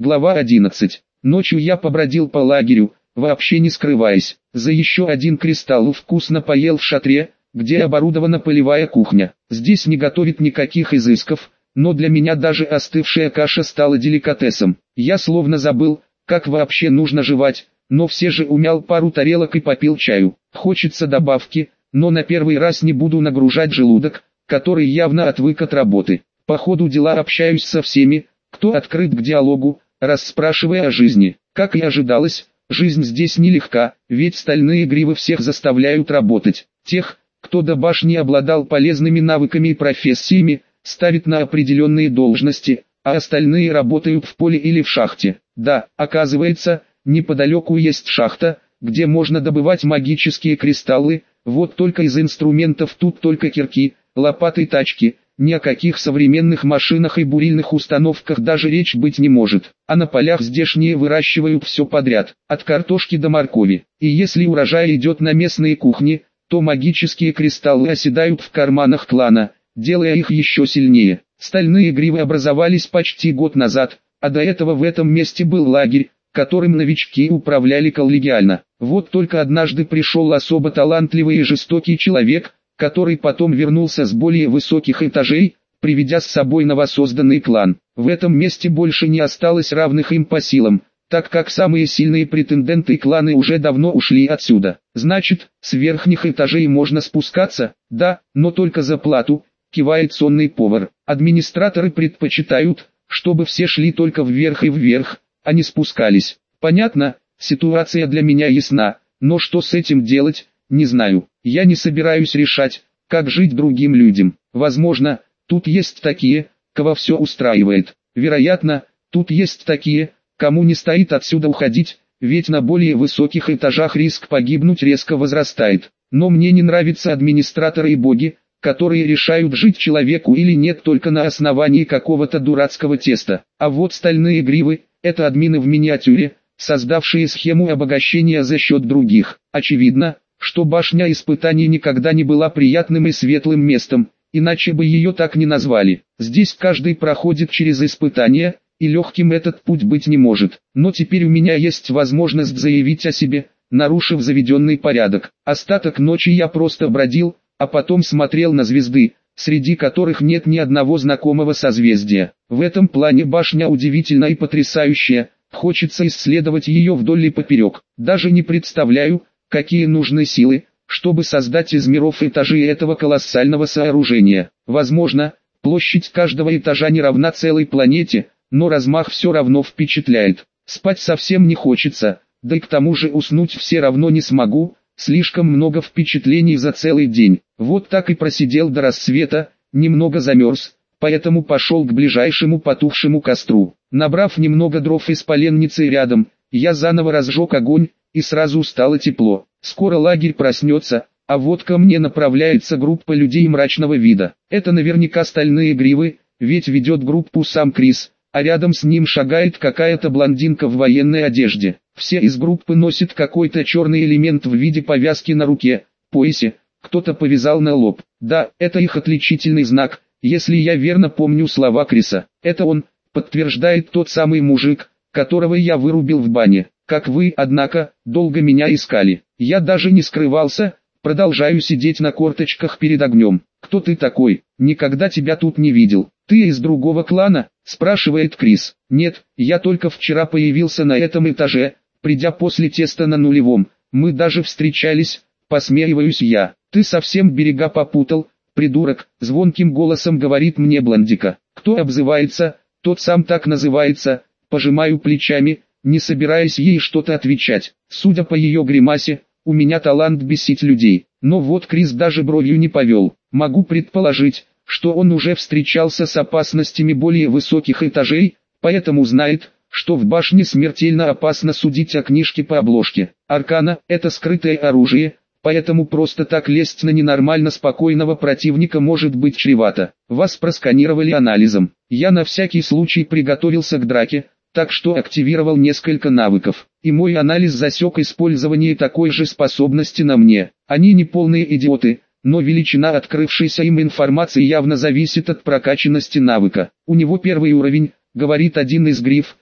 Глава 11. Ночью я побродил по лагерю, вообще не скрываясь. За еще один кристалл вкусно поел в шатре, где оборудована полевая кухня. Здесь не готовят никаких изысков, но для меня даже остывшая каша стала деликатесом. Я словно забыл, как вообще нужно жевать, но все же умял пару тарелок и попил чаю. Хочется добавки, но на первый раз не буду нагружать желудок, который явно отвык от работы. По ходу дела общаюсь со всеми, кто открыт к диалогу, расспрашивая о жизни. Как и ожидалось, жизнь здесь нелегка, ведь стальные гривы всех заставляют работать. Тех, кто до башни обладал полезными навыками и профессиями, ставят на определенные должности, а остальные работают в поле или в шахте. Да, оказывается, неподалеку есть шахта, где можно добывать магические кристаллы, вот только из инструментов тут только кирки, лопаты и тачки. Ни о каких современных машинах и бурильных установках даже речь быть не может. А на полях здешние выращивают все подряд, от картошки до моркови. И если урожай идет на местные кухни, то магические кристаллы оседают в карманах клана, делая их еще сильнее. Стальные гривы образовались почти год назад, а до этого в этом месте был лагерь, которым новички управляли коллегиально. Вот только однажды пришел особо талантливый и жестокий человек, который потом вернулся с более высоких этажей, приведя с собой новосозданный клан. В этом месте больше не осталось равных им по силам, так как самые сильные претенденты и кланы уже давно ушли отсюда. Значит, с верхних этажей можно спускаться? Да, но только за плату, кивает сонный повар. Администраторы предпочитают, чтобы все шли только вверх и вверх, а не спускались. Понятно, ситуация для меня ясна, но что с этим делать, не знаю. Я не собираюсь решать, как жить другим людям. Возможно, тут есть такие, кого все устраивает. Вероятно, тут есть такие, кому не стоит отсюда уходить, ведь на более высоких этажах риск погибнуть резко возрастает. Но мне не нравятся администраторы и боги, которые решают, жить человеку или нет только на основании какого-то дурацкого теста. А вот стальные гривы – это админы в миниатюре, создавшие схему обогащения за счет других. Очевидно, что башня испытаний никогда не была приятным и светлым местом, иначе бы ее так не назвали. Здесь каждый проходит через испытания, и легким этот путь быть не может. Но теперь у меня есть возможность заявить о себе, нарушив заведенный порядок. Остаток ночи я просто бродил, а потом смотрел на звезды, среди которых нет ни одного знакомого созвездия. В этом плане башня удивительна и потрясающая, хочется исследовать ее вдоль и поперек. Даже не представляю, какие нужны силы, чтобы создать из миров этажи этого колоссального сооружения. Возможно, площадь каждого этажа не равна целой планете, но размах все равно впечатляет. Спать совсем не хочется, да и к тому же уснуть все равно не смогу, слишком много впечатлений за целый день. Вот так и просидел до рассвета, немного замерз, поэтому пошел к ближайшему потухшему костру. Набрав немного дров из поленницы рядом, я заново разжег огонь, и сразу стало тепло. Скоро лагерь проснется, а вот ко мне направляется группа людей мрачного вида. Это наверняка стальные гривы, ведь ведет группу сам Крис, а рядом с ним шагает какая-то блондинка в военной одежде. Все из группы носят какой-то черный элемент в виде повязки на руке, поясе, кто-то повязал на лоб. Да, это их отличительный знак, если я верно помню слова Криса. Это он, подтверждает тот самый мужик, которого я вырубил в бане. Как вы, однако, долго меня искали. Я даже не скрывался, продолжаю сидеть на корточках перед огнем. Кто ты такой? Никогда тебя тут не видел. Ты из другого клана? Спрашивает Крис. Нет, я только вчера появился на этом этаже, придя после теста на нулевом. Мы даже встречались, посмеиваюсь я. Ты совсем берега попутал, придурок, звонким голосом говорит мне блондика. Кто обзывается, тот сам так называется, пожимаю плечами, не собираясь ей что-то отвечать. Судя по ее гримасе, у меня талант бесить людей. Но вот Крис даже бровью не повел. Могу предположить, что он уже встречался с опасностями более высоких этажей, поэтому знает, что в башне смертельно опасно судить о книжке по обложке. Аркана – это скрытое оружие, поэтому просто так лезть на ненормально спокойного противника может быть чревато. Вас просканировали анализом. Я на всякий случай приготовился к драке, так что активировал несколько навыков, и мой анализ засек использование такой же способности на мне. Они не полные идиоты, но величина открывшейся им информации явно зависит от прокачанности навыка. У него первый уровень, говорит один из гриф,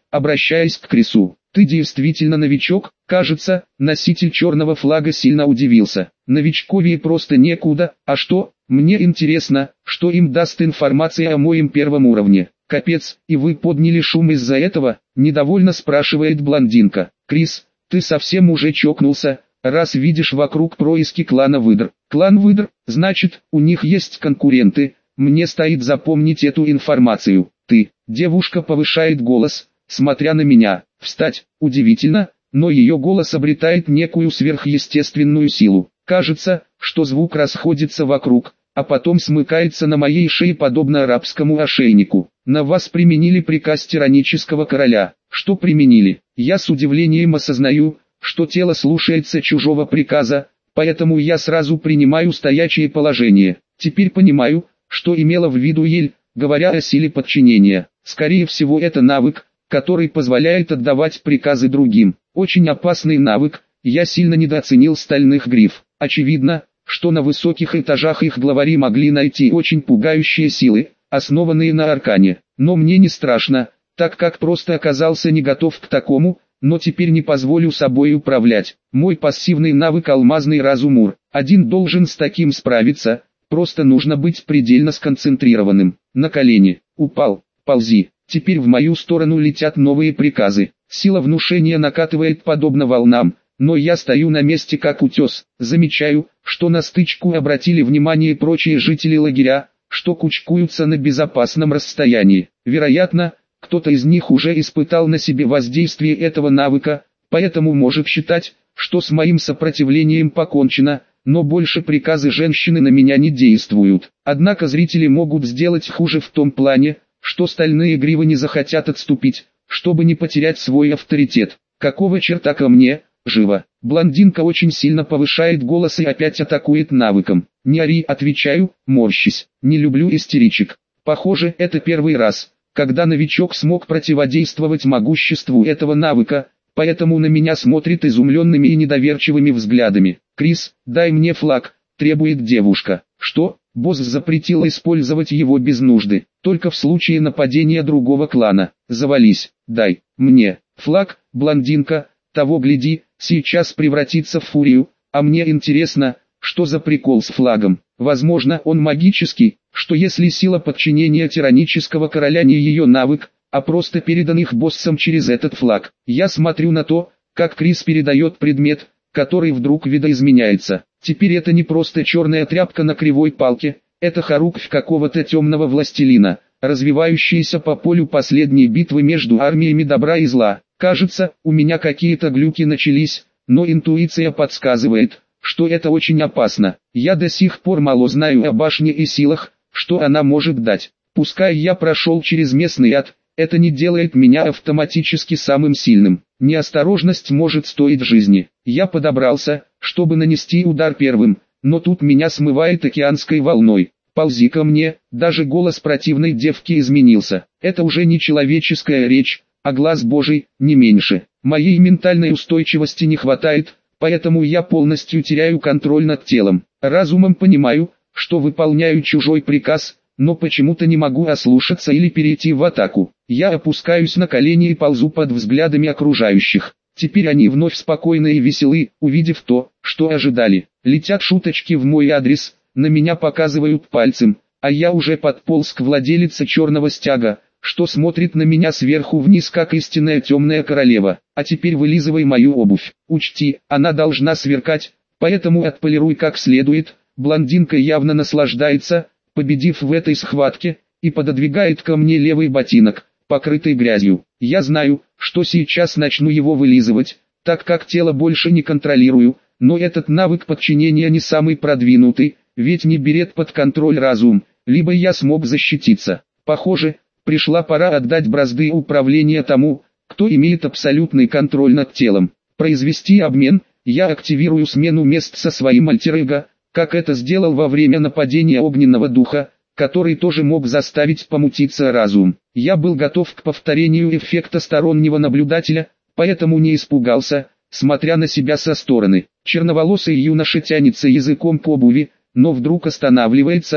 обращаясь к Крису. «Ты действительно новичок?» Кажется, носитель черного флага сильно удивился. «Новичковее просто некуда, а что? Мне интересно, что им даст информация о моем первом уровне». «Капец, и вы подняли шум из-за этого?» – недовольно спрашивает блондинка. «Крис, ты совсем уже чокнулся, раз видишь вокруг происки клана выдр». «Клан выдр, значит, у них есть конкуренты, мне стоит запомнить эту информацию». «Ты», – девушка повышает голос, смотря на меня. «Встать», удивительно, но ее голос обретает некую сверхъестественную силу. Кажется, что звук расходится вокруг, а потом смыкается на моей шее подобно арабскому ошейнику. «На вас применили приказ тиранического короля». «Что применили?» Я с удивлением осознаю, что тело слушается чужого приказа, поэтому я сразу принимаю стоячее положение. Теперь понимаю, что имела в виду Ель, говоря о силе подчинения. Скорее всего, это навык, который позволяет отдавать приказы другим. Очень опасный навык, я сильно недооценил стальных гриф. Очевидно, что на высоких этажах их главари могли найти очень пугающие силы, основанные на аркане. Но мне не страшно, так как просто оказался не готов к такому, но теперь не позволю собой управлять. Мой пассивный навык алмазный разумур. Один должен с таким справиться, просто нужно быть предельно сконцентрированным. На колени, упал, ползи. Теперь в мою сторону летят новые приказы. Сила внушения накатывает подобно волнам, но я стою на месте как утес. Замечаю, что на стычку обратили внимание прочие жители лагеря, что кучкуются на безопасном расстоянии. Вероятно, кто-то из них уже испытал на себе воздействие этого навыка, поэтому может считать, что с моим сопротивлением покончено, но больше приказы женщины на меня не действуют. Однако зрители могут сделать хуже в том плане, что стальные гривы не захотят отступить, чтобы не потерять свой авторитет. «Какого черта ко мне? Живо!» Блондинка очень сильно повышает голос и опять атакует навыком. «Не ори», отвечаю, морщись. Не люблю истеричек. Похоже, это первый раз, когда новичок смог противодействовать могуществу этого навыка, поэтому на меня смотрит изумленными и недоверчивыми взглядами. «Крис, дай мне флаг», требует девушка. «Что?» Босс запретил использовать его без нужды, только в случае нападения другого клана. «Завались, дай мне флаг», блондинка, того гляди, сейчас превратится в фурию, а мне интересно, что за прикол с флагом. Возможно, он магический, что если сила подчинения тиранического короля не ее навык, а просто передан их боссом через этот флаг. Я смотрю на то, как Крис передает предмет, который вдруг видоизменяется. Теперь это не просто черная тряпка на кривой палке, это хоруквь какого-то темного властелина, развивающаяся по полю последней битвы между армиями добра и зла. Кажется, у меня какие-то глюки начались, но интуиция подсказывает, что это очень опасно. Я до сих пор мало знаю о башне и силах, что она может дать. Пускай я прошел через местный ад, это не делает меня автоматически самым сильным. Неосторожность может стоить жизни. Я подобрался, чтобы нанести удар первым, но тут меня смывает океанской волной. «Ползи ко мне», даже голос противной девки изменился. Это уже не человеческая речь, а глаз Божий, не меньше. Моей ментальной устойчивости не хватает, поэтому я полностью теряю контроль над телом. Разумом понимаю, что выполняю чужой приказ, но почему-то не могу ослушаться или перейти в атаку. Я опускаюсь на колени и ползу под взглядами окружающих. Теперь они вновь спокойны и веселы, увидев то, что ожидали. Летят шуточки в мой адрес, на меня показывают пальцем, а я уже подполз к владелице черного стяга, что смотрит на меня сверху вниз как истинная темная королева. «А теперь вылизывай мою обувь. Учти, она должна сверкать, поэтому отполируй как следует». Блондинка явно наслаждается, победив в этой схватке, и пододвигает ко мне левый ботинок, покрытый грязью. Я знаю, что сейчас начну его вылизывать, так как тело больше не контролирую, но этот навык подчинения не самый продвинутый, ведь не берет под контроль разум, либо я смог защититься. Похоже, пришла пора отдать бразды управления тому, кто имеет абсолютный контроль над телом. Произвести обмен, я активирую смену мест со своим альтер-эго, как это сделал во время нападения огненного духа, который тоже мог заставить помутиться разум. Я был готов к повторению эффекта стороннего наблюдателя, поэтому не испугался, смотря на себя со стороны. Черноволосый юноша тянется языком к обуви, но вдруг останавливается,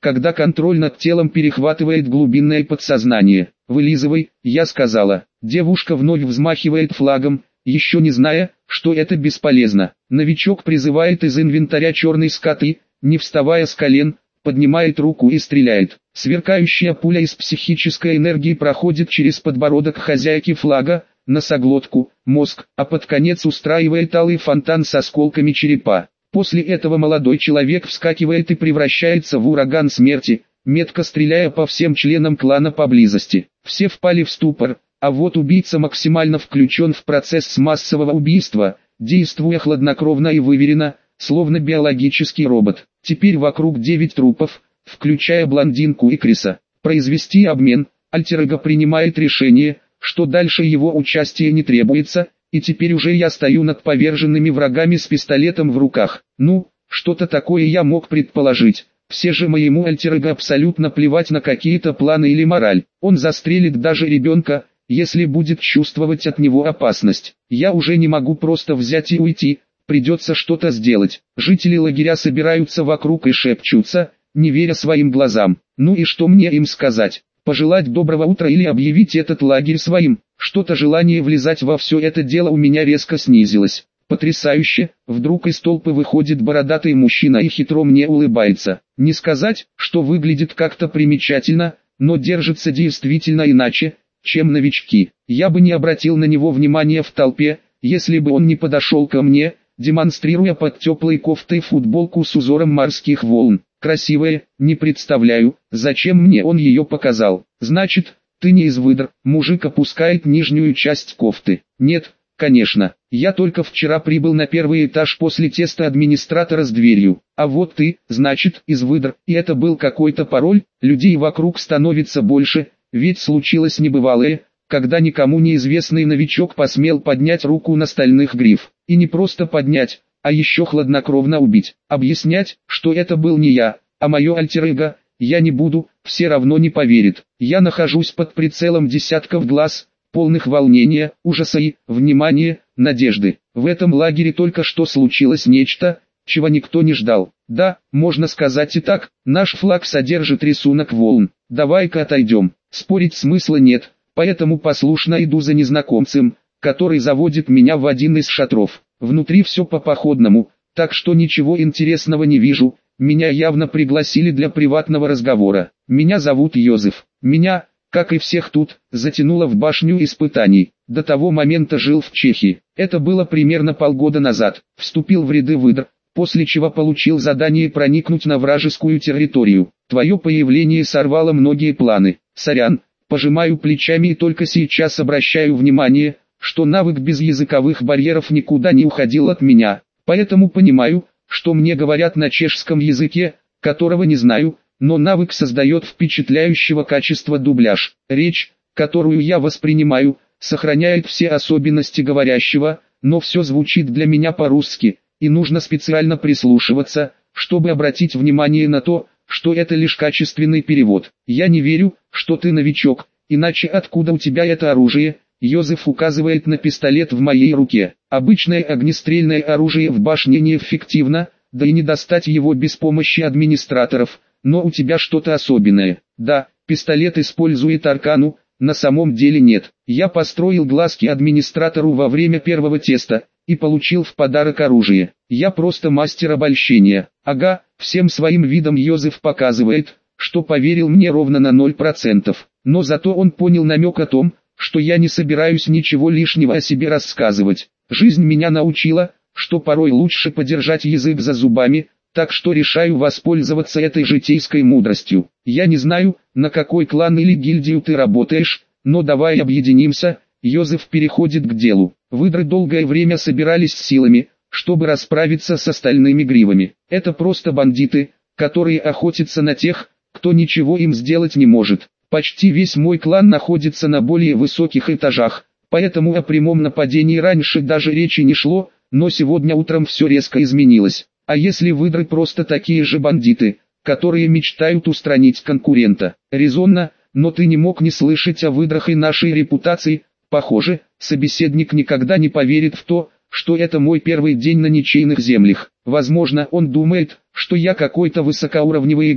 когда контроль над телом перехватывает глубинное подсознание. «Вылизывай», я сказала. Девушка вновь взмахивает флагом, еще не зная, что это бесполезно. Новичок призывает из инвентаря черный скат и, не вставая с колен, поднимает руку и стреляет. Сверкающая пуля из психической энергии проходит через подбородок хозяйки флага, носоглотку, мозг, а под конец устраивает алый фонтан с осколками черепа. После этого молодой человек вскакивает и превращается в ураган смерти, метко стреляя по всем членам клана поблизости. Все впали в ступор, а вот убийца максимально включен в процесс массового убийства, действуя хладнокровно и выверенно, словно биологический робот. Теперь вокруг 9 трупов, включая блондинку и Криса. Произвести обмен, альтер-эго принимает решение, что дальше его участие не требуется, и теперь уже я стою над поверженными врагами с пистолетом в руках. Ну, что-то такое я мог предположить. Все же моему альтер-эго абсолютно плевать на какие-то планы или мораль. Он застрелит даже ребенка, если будет чувствовать от него опасность. Я уже не могу просто взять и уйти, придется что-то сделать. Жители лагеря собираются вокруг и шепчутся, не веря своим глазам. Ну и что мне им сказать? Пожелать доброго утра или объявить этот лагерь своим? Что-то желание влезать во все это дело у меня резко снизилось. Потрясающе, вдруг из толпы выходит бородатый мужчина и хитро мне улыбается. Не сказать, что выглядит как-то примечательно, но держится действительно иначе, чем новички. Я бы не обратил на него внимания в толпе, если бы он не подошел ко мне, демонстрируя под теплой кофтой футболку с узором морских волн. Красивая, не представляю, зачем мне он ее показал. Значит, ты не из выдр. Мужик опускает нижнюю часть кофты. Нет, конечно, я только вчера прибыл на первый этаж после теста администратора с дверью. А вот ты, значит, из выдр, и это был какой-то пароль. Людей вокруг становится больше, ведь случилось небывалое, когда никому неизвестный новичок посмел поднять руку на стальных гриф. И не просто поднять, а еще хладнокровно убить. Объяснять, что это был не я, а мое альтер-эго, я не буду, все равно не поверит. Я нахожусь под прицелом десятков глаз, полных волнения, ужаса и, внимания, надежды. В этом лагере только что случилось нечто, чего никто не ждал. Да, можно сказать и так, наш флаг содержит рисунок волн. Давай-ка отойдем. Спорить смысла нет, поэтому послушно иду за незнакомцем, который заводит меня в один из шатров. Внутри все по-походному, так что ничего интересного не вижу. Меня явно пригласили для приватного разговора. Меня зовут Йозеф. Меня, как и всех тут, затянуло в башню испытаний. До того момента жил в Чехии. Это было примерно полгода назад. Вступил в ряды выдр, после чего получил задание проникнуть на вражескую территорию. Твое появление сорвало многие планы. Сорян, пожимаю плечами и только сейчас обращаю внимание, что навык без языковых барьеров никуда не уходил от меня. Поэтому понимаю, что мне говорят на чешском языке, которого не знаю, но навык создает впечатляющего качества дубляж. Речь, которую я воспринимаю, сохраняет все особенности говорящего, но все звучит для меня по-русски, и нужно специально прислушиваться, чтобы обратить внимание на то, что это лишь качественный перевод. Я не верю, что ты новичок, иначе откуда у тебя это оружие? Йозеф указывает на пистолет в моей руке. Обычное огнестрельное оружие в башне неэффективно, да и не достать его без помощи администраторов, но у тебя что-то особенное. Да, пистолет использует аркану, на самом деле нет. Я построил глазки администратору во время первого теста, и получил в подарок оружие. Я просто мастер обольщения. Ага, всем своим видом Йозеф показывает, что поверил мне ровно на 0%. Но зато он понял намек о том, что я не собираюсь ничего лишнего о себе рассказывать. Жизнь меня научила, что порой лучше подержать язык за зубами, так что решаю воспользоваться этой житейской мудростью. Я не знаю, на какой клан или гильдию ты работаешь, но давай объединимся. Йозеф переходит к делу. Выдры долгое время собирались с силами, чтобы расправиться с остальными гривами. Это просто бандиты, которые охотятся на тех, кто ничего им сделать не может. Почти весь мой клан находится на более высоких этажах, поэтому о прямом нападении раньше даже речи не шло, но сегодня утром все резко изменилось. А если выдры просто такие же бандиты, которые мечтают устранить конкурента? Резонно, но ты не мог не слышать о выдрах и нашей репутации. Похоже, собеседник никогда не поверит в то, что это мой первый день на ничейных землях. Возможно, он думает, что я какой-то высокоуровневый игрок,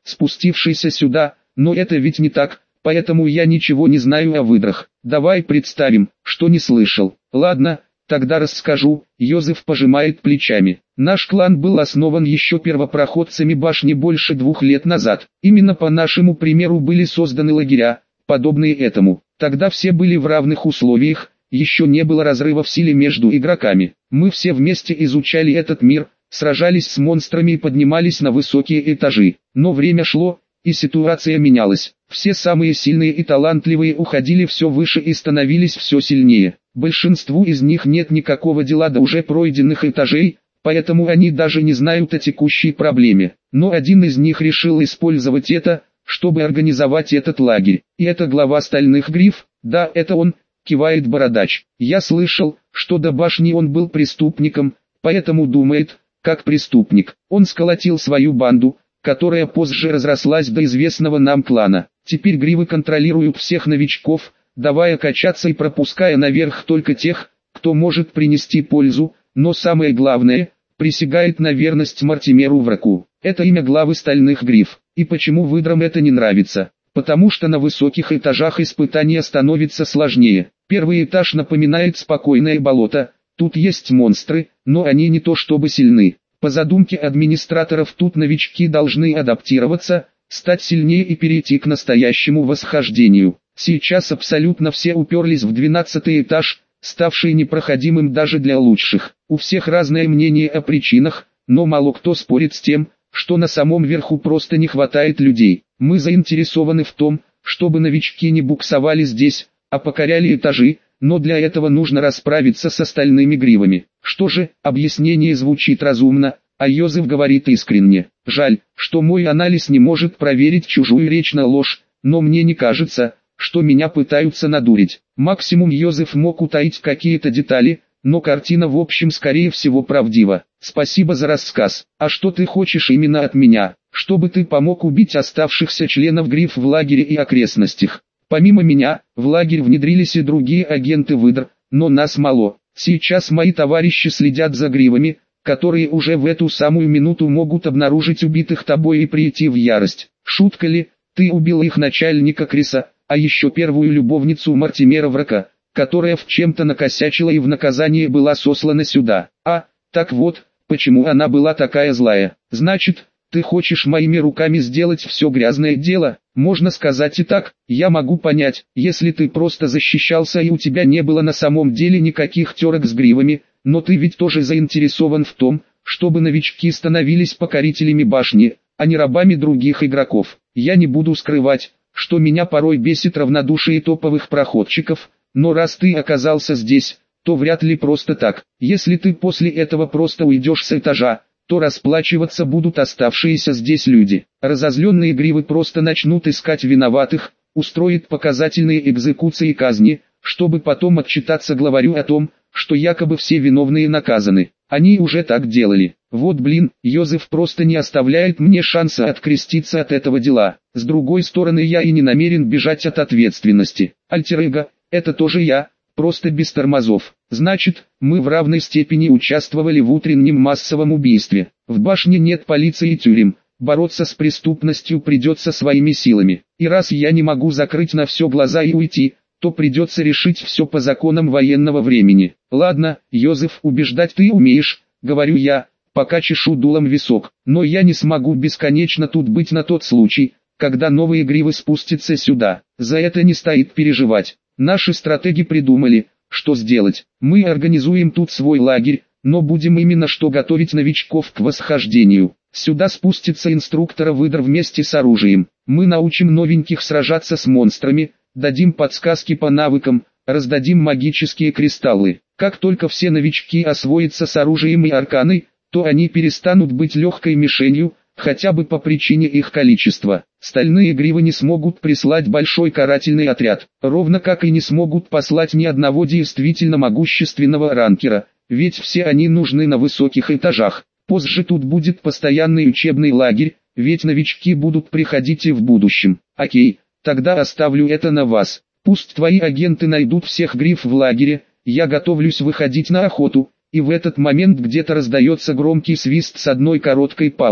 спустившийся сюда, но это ведь не так, поэтому я ничего не знаю о выдрах. Давай представим, что не слышал. Ладно, тогда расскажу. Йозеф пожимает плечами. Наш клан был основан еще первопроходцами башни больше 2 лет назад. Именно по нашему примеру были созданы лагеря, подобные этому. Тогда все были в равных условиях, еще не было разрыва в силе между игроками. Мы все вместе изучали этот мир, сражались с монстрами и поднимались на высокие этажи. Но время шло, и ситуация менялась. Все самые сильные и талантливые уходили все выше и становились все сильнее. Большинству из них нет никакого дела до уже пройденных этажей, поэтому они даже не знают о текущей проблеме. Но один из них решил использовать это, чтобы организовать этот лагерь. И это глава Стальных Гриф? Да, это он, кивает Бородач. Я слышал, что до башни он был преступником, поэтому думает, как преступник. Он сколотил свою банду, которая позже разрослась до известного нам клана. Теперь гривы контролируют всех новичков, давая качаться и пропуская наверх только тех, кто может принести пользу, но самое главное, присягает на верность Мартимеру Враку. Это имя главы Стальных Гриф. И почему выдрам это не нравится? Потому что на высоких этажах испытания становится сложнее. Первый этаж напоминает спокойное болото, тут есть монстры, но они не то чтобы сильны. По задумке администраторов тут новички должны адаптироваться, стать сильнее и перейти к настоящему восхождению. Сейчас абсолютно все уперлись в 12-й этаж, ставший непроходимым даже для лучших. У всех разное мнение о причинах, но мало кто спорит с тем, что на самом верху просто не хватает людей. Мы заинтересованы в том, чтобы новички не буксовали здесь, а покоряли этажи, но для этого нужно расправиться с остальными гривами. Что же, объяснение звучит разумно, а Йозеф говорит искренне. Жаль, что мой анализ не может проверить чужую речь на ложь, но мне не кажется, что меня пытаются надурить. Максимум Йозеф мог утаить какие-то детали, но картина в общем скорее всего правдива. Спасибо за рассказ. А что ты хочешь именно от меня? Чтобы ты помог убить оставшихся членов Гриф в лагере и окрестностях. Помимо меня, в лагерь внедрились и другие агенты выдр, но нас мало. Сейчас мои товарищи следят за гривами, которые уже в эту самую минуту могут обнаружить убитых тобой и прийти в ярость. Шутка ли, ты убил их начальника Криса, а еще первую любовницу Мартимера Врака, которая в чем-то накосячила и в наказание была сослана сюда. А, так вот, почему она была такая злая. Значит, ты хочешь моими руками сделать все грязное дело? Можно сказать и так. Я могу понять, если ты просто защищался и у тебя не было на самом деле никаких терок с гривами, но ты ведь тоже заинтересован в том, чтобы новички становились покорителями башни, а не рабами других игроков. Я не буду скрывать, что меня порой бесит равнодушие топовых проходчиков, но раз ты оказался здесь, то вряд ли просто так. Если ты после этого просто уйдешь с этажа, то расплачиваться будут оставшиеся здесь люди. Разозленные гривы просто начнут искать виноватых, устроят показательные экзекуции и казни, чтобы потом отчитаться главарю о том, что якобы все виновные наказаны. Они уже так делали. Вот блин, Йозеф просто не оставляет мне шанса откреститься от этого дела. С другой стороны, я и не намерен бежать от ответственности. Альтер-эго, это тоже я, просто без тормозов. Значит, мы в равной степени участвовали в утреннем массовом убийстве. В башне нет полиции и тюрем. Бороться с преступностью придется своими силами. И раз я не могу закрыть на все глаза и уйти, то придется решить все по законам военного времени. Ладно, Йозеф, убеждать ты умеешь, говорю я, пока чешу дулом висок. Но я не смогу бесконечно тут быть на тот случай, когда новые гривы спустятся сюда. За это не стоит переживать. Наши стратеги придумали, что сделать. Мы организуем тут свой лагерь, но будем именно что готовить новичков к восхождению. Сюда спустится инструктора выдр вместе с оружием. Мы научим новеньких сражаться с монстрами, дадим подсказки по навыкам, раздадим магические кристаллы. Как только все новички освоятся с оружием и арканой, то они перестанут быть легкой мишенью, хотя бы по причине их количества. Стальные гривы не смогут прислать большой карательный отряд, ровно как и не смогут послать ни одного действительно могущественного ранкера, ведь все они нужны на высоких этажах. Позже тут будет постоянный учебный лагерь, ведь новички будут приходить и в будущем. Окей, тогда оставлю это на вас. Пусть твои агенты найдут всех гриф в лагере, я готовлюсь выходить на охоту. И в этот момент где-то раздается громкий свист с одной короткой паузой.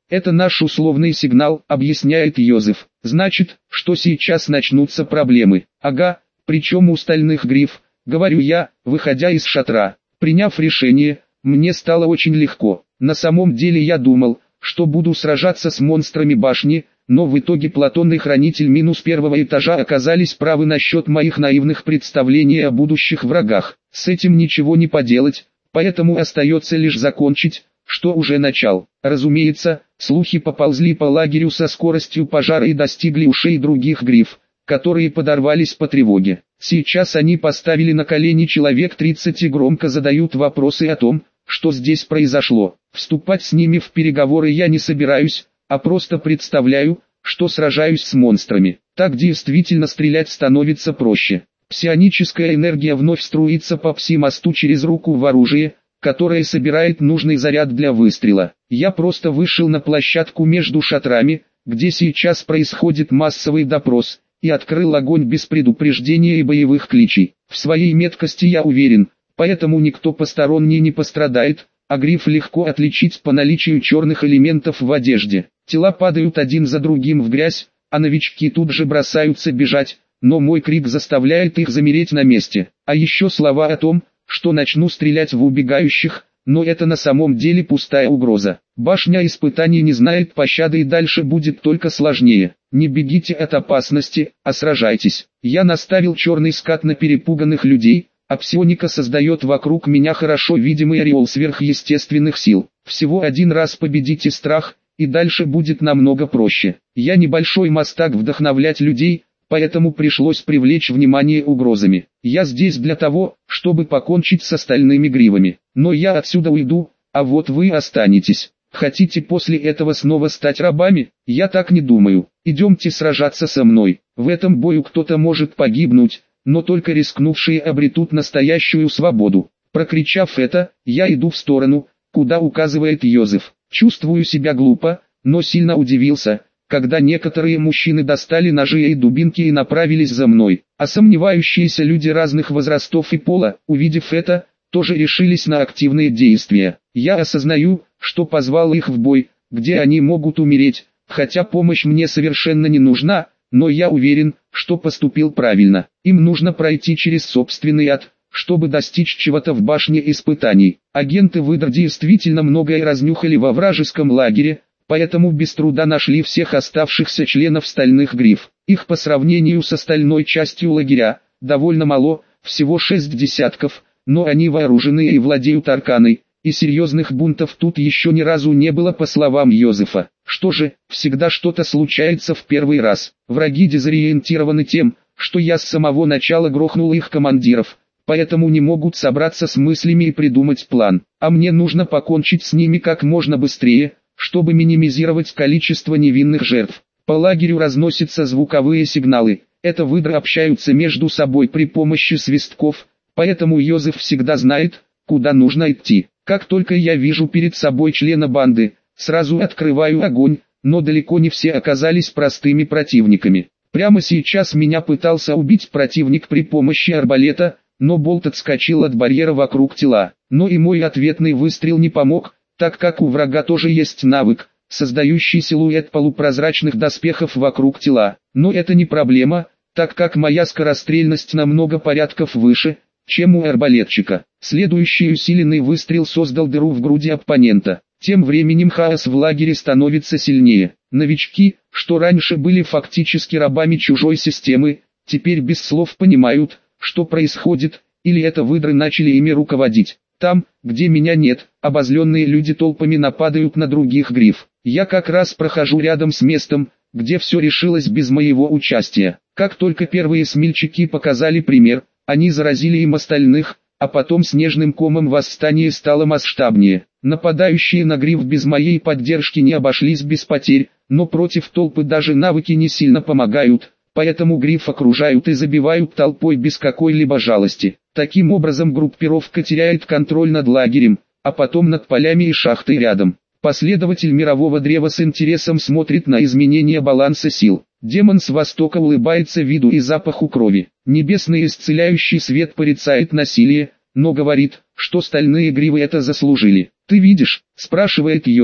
Это наш условный сигнал, объясняет Йозеф. Значит, что сейчас начнутся проблемы. Ага, причем у стальных гриф, говорю я, выходя из шатра. Приняв решение, мне стало очень легко. На самом деле я думал, что буду сражаться с монстрами башни, но в итоге Платон и Хранитель минус первого этажа оказались правы насчет моих наивных представлений о будущих врагах. С этим ничего не поделать, поэтому остается лишь закончить, что уже начал. Разумеется, слухи поползли по лагерю со скоростью пожара и достигли ушей других гриф, которые подорвались по тревоге. Сейчас они поставили на колени человек 30 и громко задают вопросы о том, что здесь произошло. Вступать с ними в переговоры я не собираюсь, а просто представляю, что сражаюсь с монстрами. Так действительно стрелять становится проще. Псионическая энергия вновь струится по пси-мосту через руку в оружие, которое собирает нужный заряд для выстрела. Я просто вышел на площадку между шатрами, где сейчас происходит массовый допрос, и открыл огонь без предупреждения и боевых кличей. В своей меткости я уверен, поэтому никто посторонний не пострадает, а гриф легко отличить по наличию черных элементов в одежде. Тела падают один за другим в грязь, а новички тут же бросаются бежать, но мой крик заставляет их замереть на месте. А еще слова о том, что начну стрелять в убегающих, но это на самом деле пустая угроза. Башня испытаний не знает пощады и дальше будет только сложнее. Не бегите от опасности, а сражайтесь. Я наставил черный скат на перепуганных людей, а псионика создает вокруг меня хорошо видимый ореол сверхъестественных сил. Всего один раз победите страх, и дальше будет намного проще. Я небольшой мастак вдохновлять людей, поэтому пришлось привлечь внимание угрозами. Я здесь для того, чтобы покончить с остальными гривами. Но я отсюда уйду, а вот вы останетесь. Хотите после этого снова стать рабами? Я так не думаю. Идемте сражаться со мной. В этом бою кто-то может погибнуть, но только рискнувшие обретут настоящую свободу. Прокричав это, я иду в сторону, куда указывает Йозеф. Чувствую себя глупо, но сильно удивился, когда некоторые мужчины достали ножи и дубинки и направились за мной. А сомневающиеся люди разных возрастов и пола, увидев это, тоже решились на активные действия. Я осознаю, что позвал их в бой, где они могут умереть, хотя помощь мне совершенно не нужна, но я уверен, что поступил правильно. Им нужно пройти через собственный ад, чтобы достичь чего-то в башне испытаний. Агенты выдр действительно многое разнюхали во вражеском лагере, поэтому без труда нашли всех оставшихся членов стальных гриф. Их по сравнению с остальной частью лагеря, довольно мало, всего 6 десятков, но они вооружены и владеют арканой, и серьезных бунтов тут еще ни разу не было по словам Йозефа. Что же, всегда что-то случается в первый раз. Враги дезориентированы тем, что я с самого начала грохнул их командиров, поэтому не могут собраться с мыслями и придумать план. А мне нужно покончить с ними как можно быстрее, чтобы минимизировать количество невинных жертв. По лагерю разносятся звуковые сигналы. Это выдры общаются между собой при помощи свистков, поэтому Йозеф всегда знает, куда нужно идти. Как только я вижу перед собой члена банды, сразу открываю огонь, но далеко не все оказались простыми противниками. Прямо сейчас меня пытался убить противник при помощи арбалета, но болт отскочил от барьера вокруг тела. Но и мой ответный выстрел не помог, так как у врага тоже есть навык, создающий силуэт полупрозрачных доспехов вокруг тела. Но это не проблема, так как моя скорострельность намного порядков выше, чем у арбалетчика. Следующий усиленный выстрел создал дыру в груди оппонента. Тем временем хаос в лагере становится сильнее. Новички, что раньше были фактически рабами чужой системы, теперь без слов понимают, что происходит, или это выдры начали ими руководить. Там, где меня нет, обозленные люди толпами нападают на других гриф. Я как раз прохожу рядом с местом, где все решилось без моего участия. Как только первые смельчаки показали пример, они заразили им остальных, а потом снежным комом восстание стало масштабнее. Нападающие на гриф без моей поддержки не обошлись без потерь, но против толпы даже навыки не сильно помогают, поэтому гриф окружают и забивают толпой без какой-либо жалости. Таким образом группировка теряет контроль над лагерем, а потом над полями и шахтой рядом. Последователь мирового древа с интересом смотрит на изменение баланса сил. Демон с востока улыбается виду и запаху крови. Небесный исцеляющий свет порицает насилие, но говорит, что стальные гривы это заслужили. «Ты видишь?» – спрашивает Йозеф.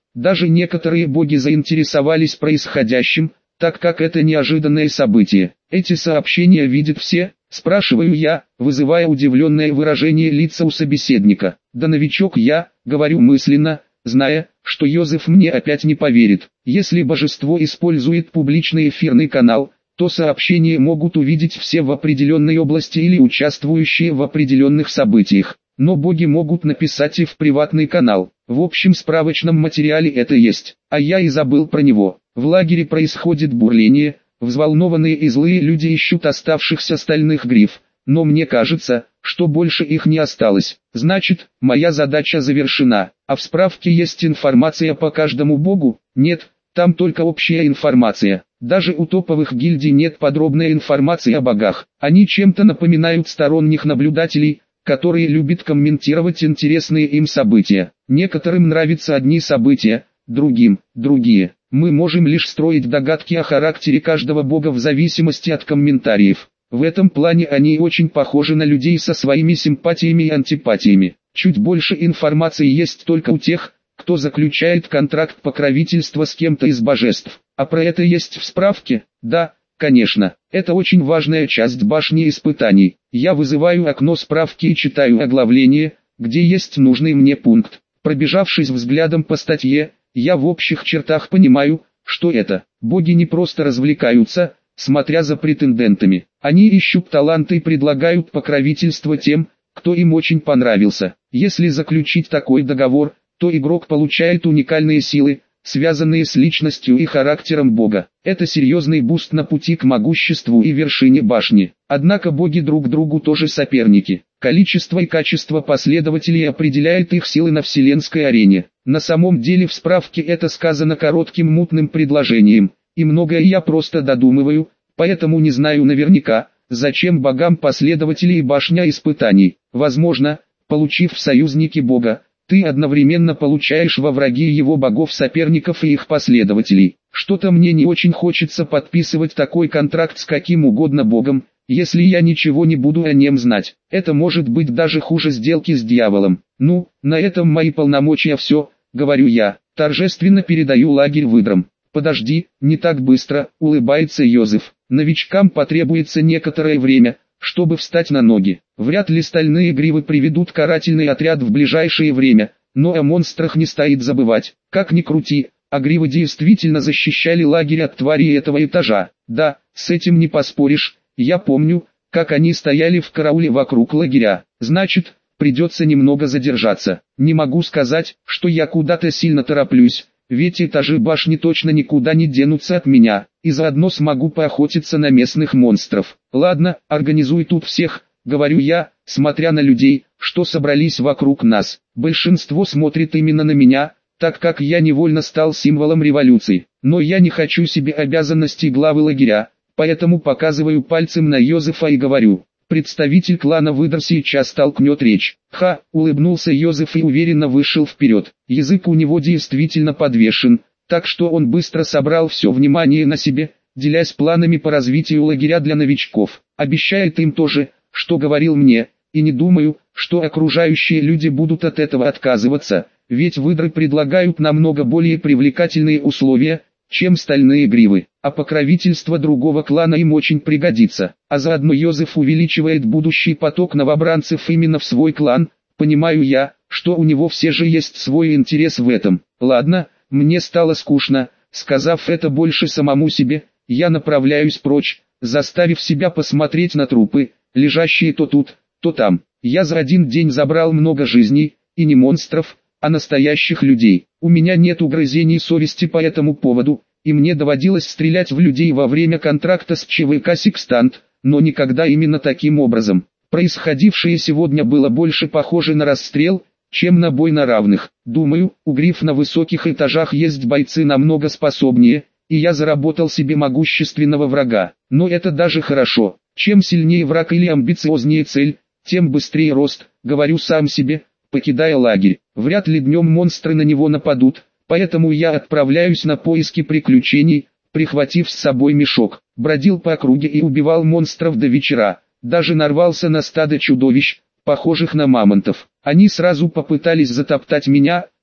Даже некоторые боги заинтересовались происходящим, так как это неожиданное событие. Эти сообщения видят все, спрашиваю я, вызывая удивленное выражение лица у собеседника. Да новичок я, говорю мысленно, зная, что Йозеф мне опять не поверит. Если божество использует публичный эфирный канал, то сообщения могут увидеть все в определенной области или участвующие в определенных событиях. Но боги могут написать и в приватный канал. В общем справочном материале это есть, а я и забыл про него. В лагере происходит бурление, взволнованные и злые люди ищут оставшихся стальных гриф, но мне кажется, что больше их не осталось. Значит, моя задача завершена. А в справке есть информация по каждому богу? Нет, там только общая информация. Даже у топовых гильдий нет подробной информации о богах. Они чем-то напоминают сторонних наблюдателей, которые любят комментировать интересные им события. Некоторым нравятся одни события, другим – другие. Мы можем лишь строить догадки о характере каждого бога в зависимости от комментариев. В этом плане они очень похожи на людей со своими симпатиями и антипатиями. Чуть больше информации есть только у тех, кто заключает контракт покровительства с кем-то из божеств. А про это есть в справке? Да, конечно. Это очень важная часть башни испытаний. Я вызываю окно справки и читаю оглавление, где есть нужный мне пункт. Пробежавшись взглядом по статье, я в общих чертах понимаю, что это. Боги не просто развлекаются, смотря за претендентами. Они ищут таланты и предлагают покровительство тем, кто им очень понравился. Если заключить такой договор, то игрок получает уникальные силы, связанные с личностью и характером бога. Это серьезный буст на пути к могуществу и вершине башни. Однако боги друг другу тоже соперники. Количество и качество последователей определяет их силы на вселенской арене. На самом деле в справке это сказано коротким мутным предложением, и многое я просто додумываю, поэтому не знаю наверняка, зачем богам последователи и башня испытаний. Возможно, получив в союзники бога, ты одновременно получаешь во враги его богов-соперников и их последователей. Что-то мне не очень хочется подписывать такой контракт с каким угодно богом, если я ничего не буду о нем знать. Это может быть даже хуже сделки с дьяволом. Ну, на этом мои полномочия все, говорю я. Торжественно передаю лагерь выдрам. Подожди, не так быстро, улыбается Йозеф. Новичкам потребуется некоторое время, чтобы встать на ноги. Вряд ли стальные гривы приведут карательный отряд в ближайшее время, но о монстрах не стоит забывать. Как ни крути, а гривы действительно защищали лагерь от тварей этого этажа. Да, с этим не поспоришь, я помню, как они стояли в карауле вокруг лагеря. Значит, придется немного задержаться. Не могу сказать, что я куда-то сильно тороплюсь, ведь этажи башни точно никуда не денутся от меня, и заодно смогу поохотиться на местных монстров. Ладно, организуй тут всех, говорю я, смотря на людей, что собрались вокруг нас. Большинство смотрит именно на меня, так как я невольно стал символом революции. Но я не хочу себе обязанностей главы лагеря, поэтому показываю пальцем на Йозефа и говорю: представитель клана выдр сейчас толкнет речь. Ха, улыбнулся Йозеф и уверенно вышел вперед. Язык у него действительно подвешен, так что он быстро собрал все внимание на себе, делясь планами по развитию лагеря для новичков. Обещает им то же, что говорил мне, и не думаю, что окружающие люди будут от этого отказываться, ведь выдры предлагают намного более привлекательные условия, чем стальные гривы, а покровительство другого клана им очень пригодится. А заодно Йозеф увеличивает будущий поток новобранцев именно в свой клан. Понимаю я, что у него все же есть свой интерес в этом. Ладно, мне стало скучно. Сказав это больше самому себе, я направляюсь прочь, заставив себя посмотреть на трупы, лежащие то тут, то там. Я за один день забрал много жизней, и не монстров, а настоящих людей. У меня нет угрызений совести по этому поводу, и мне доводилось стрелять в людей во время контракта с ЧВК «Секстант», но никогда именно таким образом. Происходившее сегодня было больше похоже на расстрел, чем на бой на равных. Думаю, у гриф на высоких этажах есть бойцы намного способнее, и я заработал себе могущественного врага. Но это даже хорошо. Чем сильнее враг или амбициознее цель, тем быстрее рост, говорю сам себе, покидая лагерь. Вряд ли днем монстры на него нападут, поэтому я отправляюсь на поиски приключений, прихватив с собой мешок. Бродил по округе и убивал монстров до вечера, даже нарвался на стадо чудовищ, похожих на мамонтов. Они сразу попытались затоптать меня,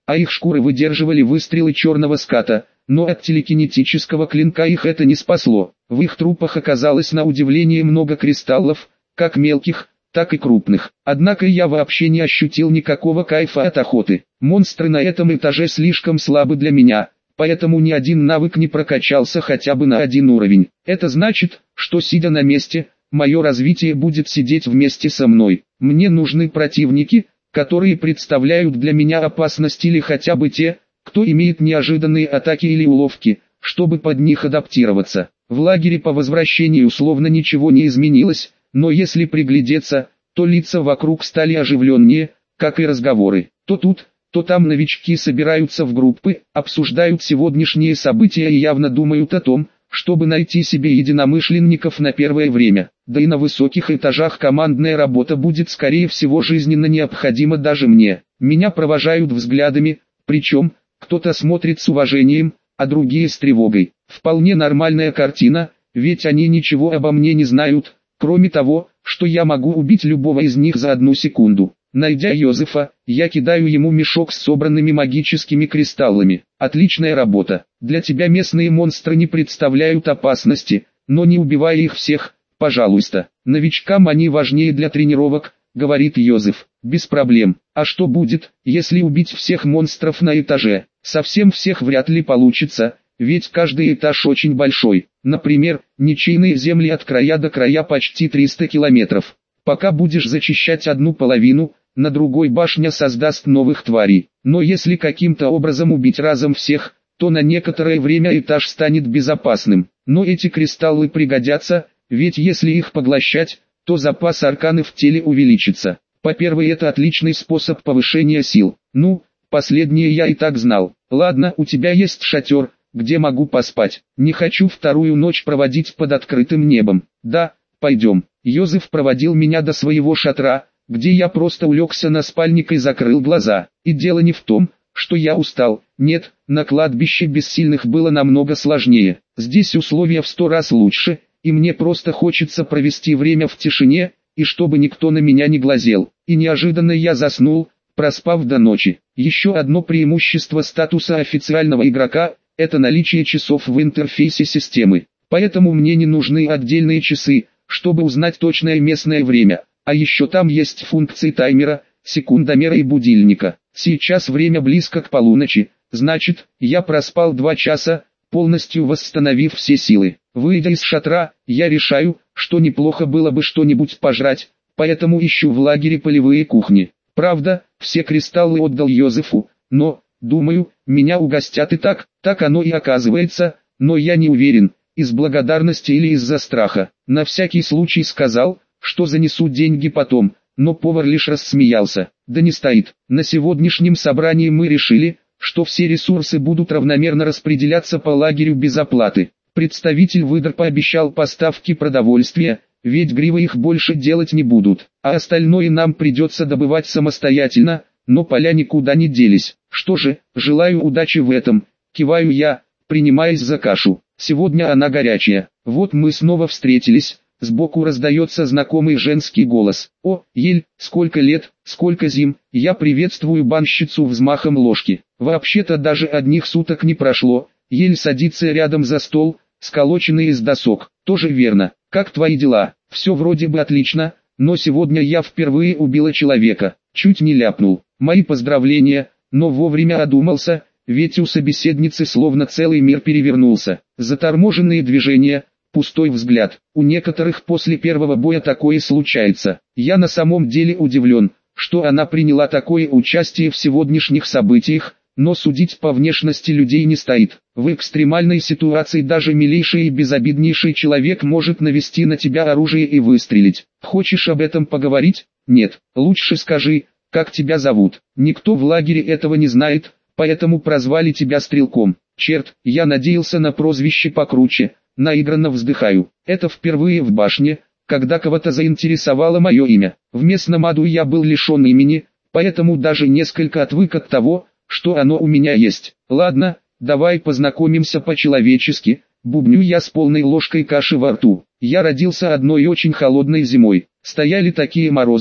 а их шкуры выдерживали выстрелы черного ската, но от телекинетического клинка их это не спасло. В их трупах оказалось на удивление много кристаллов, как мелких, так и крупных. Однако я вообще не ощутил никакого кайфа от охоты. Монстры на этом этаже слишком слабы для меня, поэтому ни один навык не прокачался хотя бы на один уровень. Это значит, что сидя на месте, мое развитие будет сидеть вместе со мной. Мне нужны противники, которые представляют для меня опасность, или хотя бы те, кто имеет неожиданные атаки или уловки, чтобы под них адаптироваться. В лагере по возвращению словно ничего не изменилось, но если приглядеться, то лица вокруг стали оживленнее, как и разговоры. То тут, то там новички собираются в группы, обсуждают сегодняшние события и явно думают о том, чтобы найти себе единомышленников на первое время. Да и на высоких этажах командная работа будет скорее всего жизненно необходима даже мне. Меня провожают взглядами, причем, кто-то смотрит с уважением, а другие с тревогой. Вполне нормальная картина, ведь они ничего обо мне не знают, кроме того, что я могу убить любого из них за 1 секунду. Найдя Йозефа, я кидаю ему мешок с собранными магическими кристаллами. Отличная работа. Для тебя местные монстры не представляют опасности, но не убивай их всех, пожалуйста. Новичкам они важнее для тренировок, говорит Йозеф. Без проблем. А что будет, если убить всех монстров на этаже? Совсем всех вряд ли получится, ведь каждый этаж очень большой. Например, ничейные земли от края до края почти 300 километров. Пока будешь зачищать одну половину, на другой башня создаст новых тварей. Но если каким-то образом убить разом всех, то на некоторое время этаж станет безопасным. Но эти кристаллы пригодятся, ведь если их поглощать, то запас арканы в теле увеличится. По-первых, это отличный способ повышения сил. Ну, последнее я и так знал. Ладно, у тебя есть шатер, где могу поспать. Не хочу вторую ночь проводить под открытым небом. Да, пойдем. Йозеф проводил меня до своего шатра, где я просто улегся на спальник и закрыл глаза. И дело не в том, что я устал. Нет, на кладбище бессильных было намного сложнее. Здесь условия в 100 раз лучше, и мне просто хочется провести время в тишине, и чтобы никто на меня не глазел. И неожиданно я заснул, проспав до ночи. Еще одно преимущество статуса официального игрока – это наличие часов в интерфейсе системы. Поэтому мне не нужны отдельные часы, чтобы узнать точное местное время. А еще там есть функции таймера, секундомера и будильника. Сейчас время близко к полуночи, значит, я проспал 2 часа, полностью восстановив все силы. Выйдя из шатра, я решаю, что неплохо было бы что-нибудь пожрать, поэтому ищу в лагере полевые кухни. Правда, все кристаллы отдал Йозефу, но, думаю, меня угостят и так оно и оказывается, но я не уверен, из благодарности или из-за страха. На всякий случай сказал, что занесу деньги потом, но повар лишь рассмеялся. Да не стоит. На сегодняшнем собрании мы решили, что все ресурсы будут равномерно распределяться по лагерю без оплаты. Представитель выдр пообещал поставки продовольствия, ведь гривы их больше делать не будут, а остальное нам придется добывать самостоятельно, но поля никуда не делись. Что же, желаю удачи в этом, киваю я, принимаясь за кашу. Сегодня она горячая. Вот мы снова встретились. Сбоку раздается знакомый женский голос. «О, Ель, сколько лет, сколько зим!» Я приветствую банщицу взмахом ложки. Вообще-то даже одних суток не прошло. Ель садится рядом за стол, сколоченный из досок. Тоже верно. Как твои дела? Все вроде бы отлично, но сегодня я впервые убила человека. Чуть не ляпнул. Мои поздравления, но вовремя одумался, ведь у собеседницы словно целый мир перевернулся. Заторможенные движения, пустой взгляд. У некоторых после первого боя такое случается. Я на самом деле удивлен, что она приняла такое участие в сегодняшних событиях, но судить по внешности людей не стоит. В экстремальной ситуации даже милейший и безобиднейший человек может навести на тебя оружие и выстрелить. Хочешь об этом поговорить? Нет. Лучше скажи, как тебя зовут. Никто в лагере этого не знает, поэтому прозвали тебя Стрелком. Черт, я надеялся на прозвище покруче. Наигранно вздыхаю. Это впервые в башне, когда кого-то заинтересовало мое имя. В местном аду я был лишен имени, поэтому даже несколько отвык от того, что оно у меня есть. Ладно, давай познакомимся по-человечески. Бубню я с полной ложкой каши во рту. Я родился одной очень холодной зимой. Стояли такие морозы,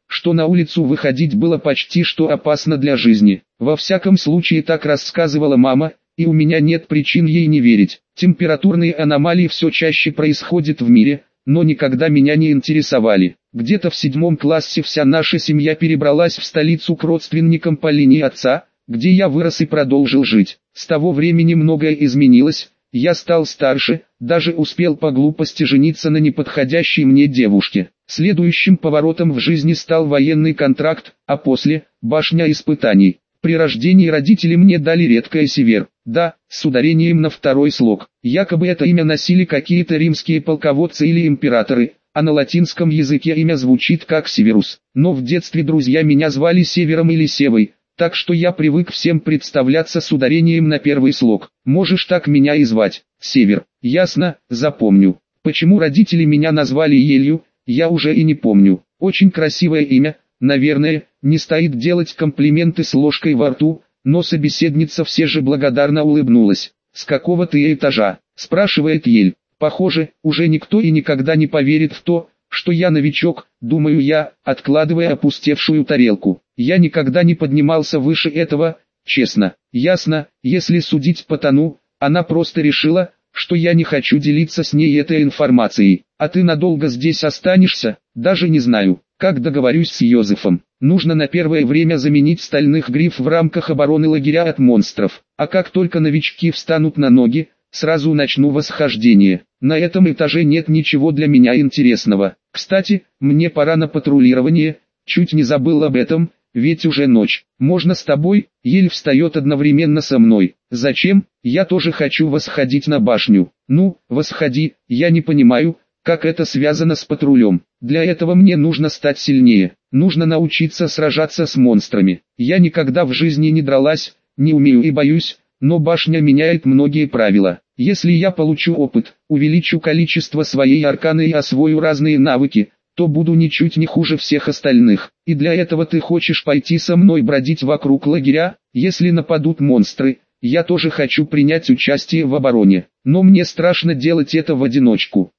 что на улицу выходить было почти что опасно для жизни. Во всяком случае так рассказывала мама, и у меня нет причин ей не верить. Температурные аномалии все чаще происходят в мире, но никогда меня не интересовали. Где-то в 7 классе вся наша семья перебралась в столицу к родственникам по линии отца, где я вырос и продолжил жить. С того времени многое изменилось, я стал старше, даже успел по глупости жениться на неподходящей мне девушке. Следующим поворотом в жизни стал военный контракт, а после – башня испытаний. При рождении родители мне дали редкое Север, да, с ударением на второй слог. Якобы это имя носили какие-то римские полководцы или императоры, а на латинском языке имя звучит как Северус. Но в детстве друзья меня звали Севером или Севой, так что я привык всем представляться с ударением на первый слог. Можешь так меня и звать, Север. Ясно, запомню. Почему родители меня назвали Елью, я уже и не помню. Очень красивое имя, наверное, не стоит делать комплименты с ложкой во рту, но собеседница все же благодарно улыбнулась. «С какого ты этажа?» – спрашивает Ель. Похоже, уже никто и никогда не поверит в то, что я новичок, думаю я, откладывая опустевшую тарелку. Я никогда не поднимался выше этого, честно. Ясно, если судить по тону, она просто решила, что я не хочу делиться с ней этой информацией. А ты надолго здесь останешься? Даже не знаю, как договорюсь с Йозефом. Нужно на первое время заменить стальных гриф в рамках обороны лагеря от монстров. А как только новички встанут на ноги, сразу начну восхождение. На этом этаже нет ничего для меня интересного. Кстати, мне пора на патрулирование, чуть не забыл об этом, ведь уже ночь. Можно с тобой? Ель встает одновременно со мной. Зачем? Я тоже хочу восходить на башню. Ну, восходи, я не понимаю, как это связано с патрулем. Для этого мне нужно стать сильнее. Нужно научиться сражаться с монстрами. Я никогда в жизни не дралась, не умею и боюсь, но башня меняет многие правила. Если я получу опыт, увеличу количество своей арканы и освою разные навыки, то буду ничуть не хуже всех остальных. И для этого ты хочешь пойти со мной бродить вокруг лагеря? Если нападут монстры, я тоже хочу принять участие в обороне. Но мне страшно делать это в одиночку.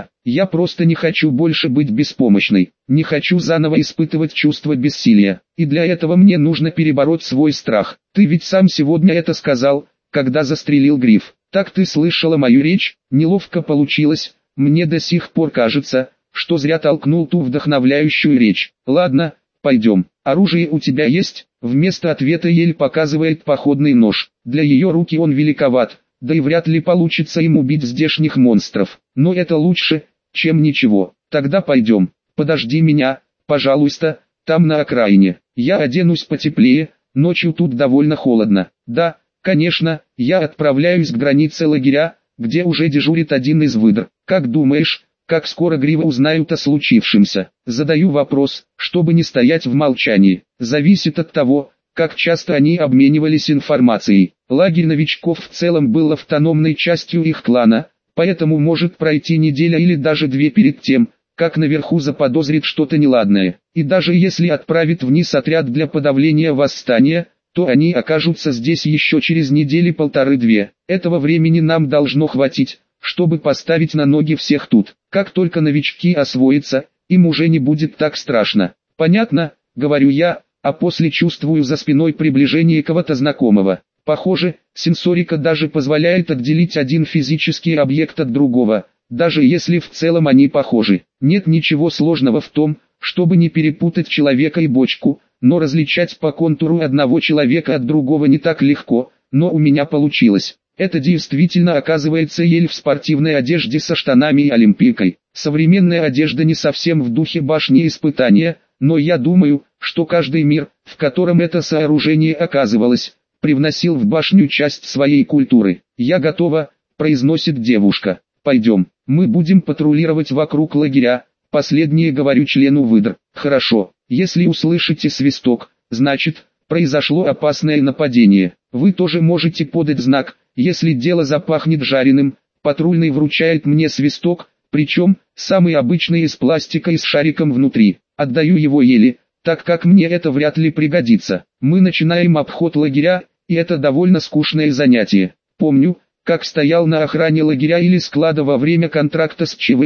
Я просто не хочу больше быть беспомощной. Не хочу заново испытывать чувство бессилия. И для этого мне нужно перебороть свой страх. Ты ведь сам сегодня это сказал, когда застрелил гриф. Так ты слышала мою речь? Неловко получилось. Мне до сих пор кажется, что зря толкнул ту вдохновляющую речь. Ладно, пойдем. Оружие у тебя есть? Вместо ответа Ель показывает походный нож. Для ее руки он великоват, да и вряд ли получится им убить здешних монстров. Но это лучше, чем ничего. Тогда пойдем. Подожди меня, пожалуйста, там на окраине. Я оденусь потеплее, ночью тут довольно холодно. Да, конечно, я отправляюсь к границе лагеря, где уже дежурит один из выдр. Как думаешь, как скоро гривы узнают о случившемся? Задаю вопрос, чтобы не стоять в молчании. Зависит от того, как часто они обменивались информацией. Лагерь новичков в целом был автономной частью их клана, поэтому может пройти неделя или даже 2 перед тем, как наверху заподозрит что-то неладное. И даже если отправит вниз отряд для подавления восстания, то они окажутся здесь еще через недели 1,5-2. Этого времени нам должно хватить, чтобы поставить на ноги всех тут. Как только новички освоятся, им уже не будет так страшно. Понятно, говорю я, а после чувствую за спиной приближение кого-то знакомого. Похоже, сенсорика даже позволяет отделить один физический объект от другого, даже если в целом они похожи. Нет ничего сложного в том, чтобы не перепутать человека и бочку, но различать по контуру одного человека от другого не так легко, но у меня получилось. Это действительно оказывается Ель в спортивной одежде со штанами и олимпийкой. Современная одежда не совсем в духе башни испытания, но я думаю, что каждый мир, в котором это сооружение оказывалось, привносил в башню часть своей культуры. «Я готова», — произносит девушка. «Пойдем, мы будем патрулировать вокруг лагеря», — последнее говорю члену выдр. «Хорошо, если услышите свисток, значит, произошло опасное нападение. Вы тоже можете подать знак, если дело запахнет жареным». Патрульный вручает мне свисток, причем, самый обычный из пластика и с шариком внутри. Отдаю его Еле, так как мне это вряд ли пригодится. Мы начинаем обход лагеря, и это довольно скучное занятие. Помню, как стоял на охране лагеря или склада во время контракта с ЧВК.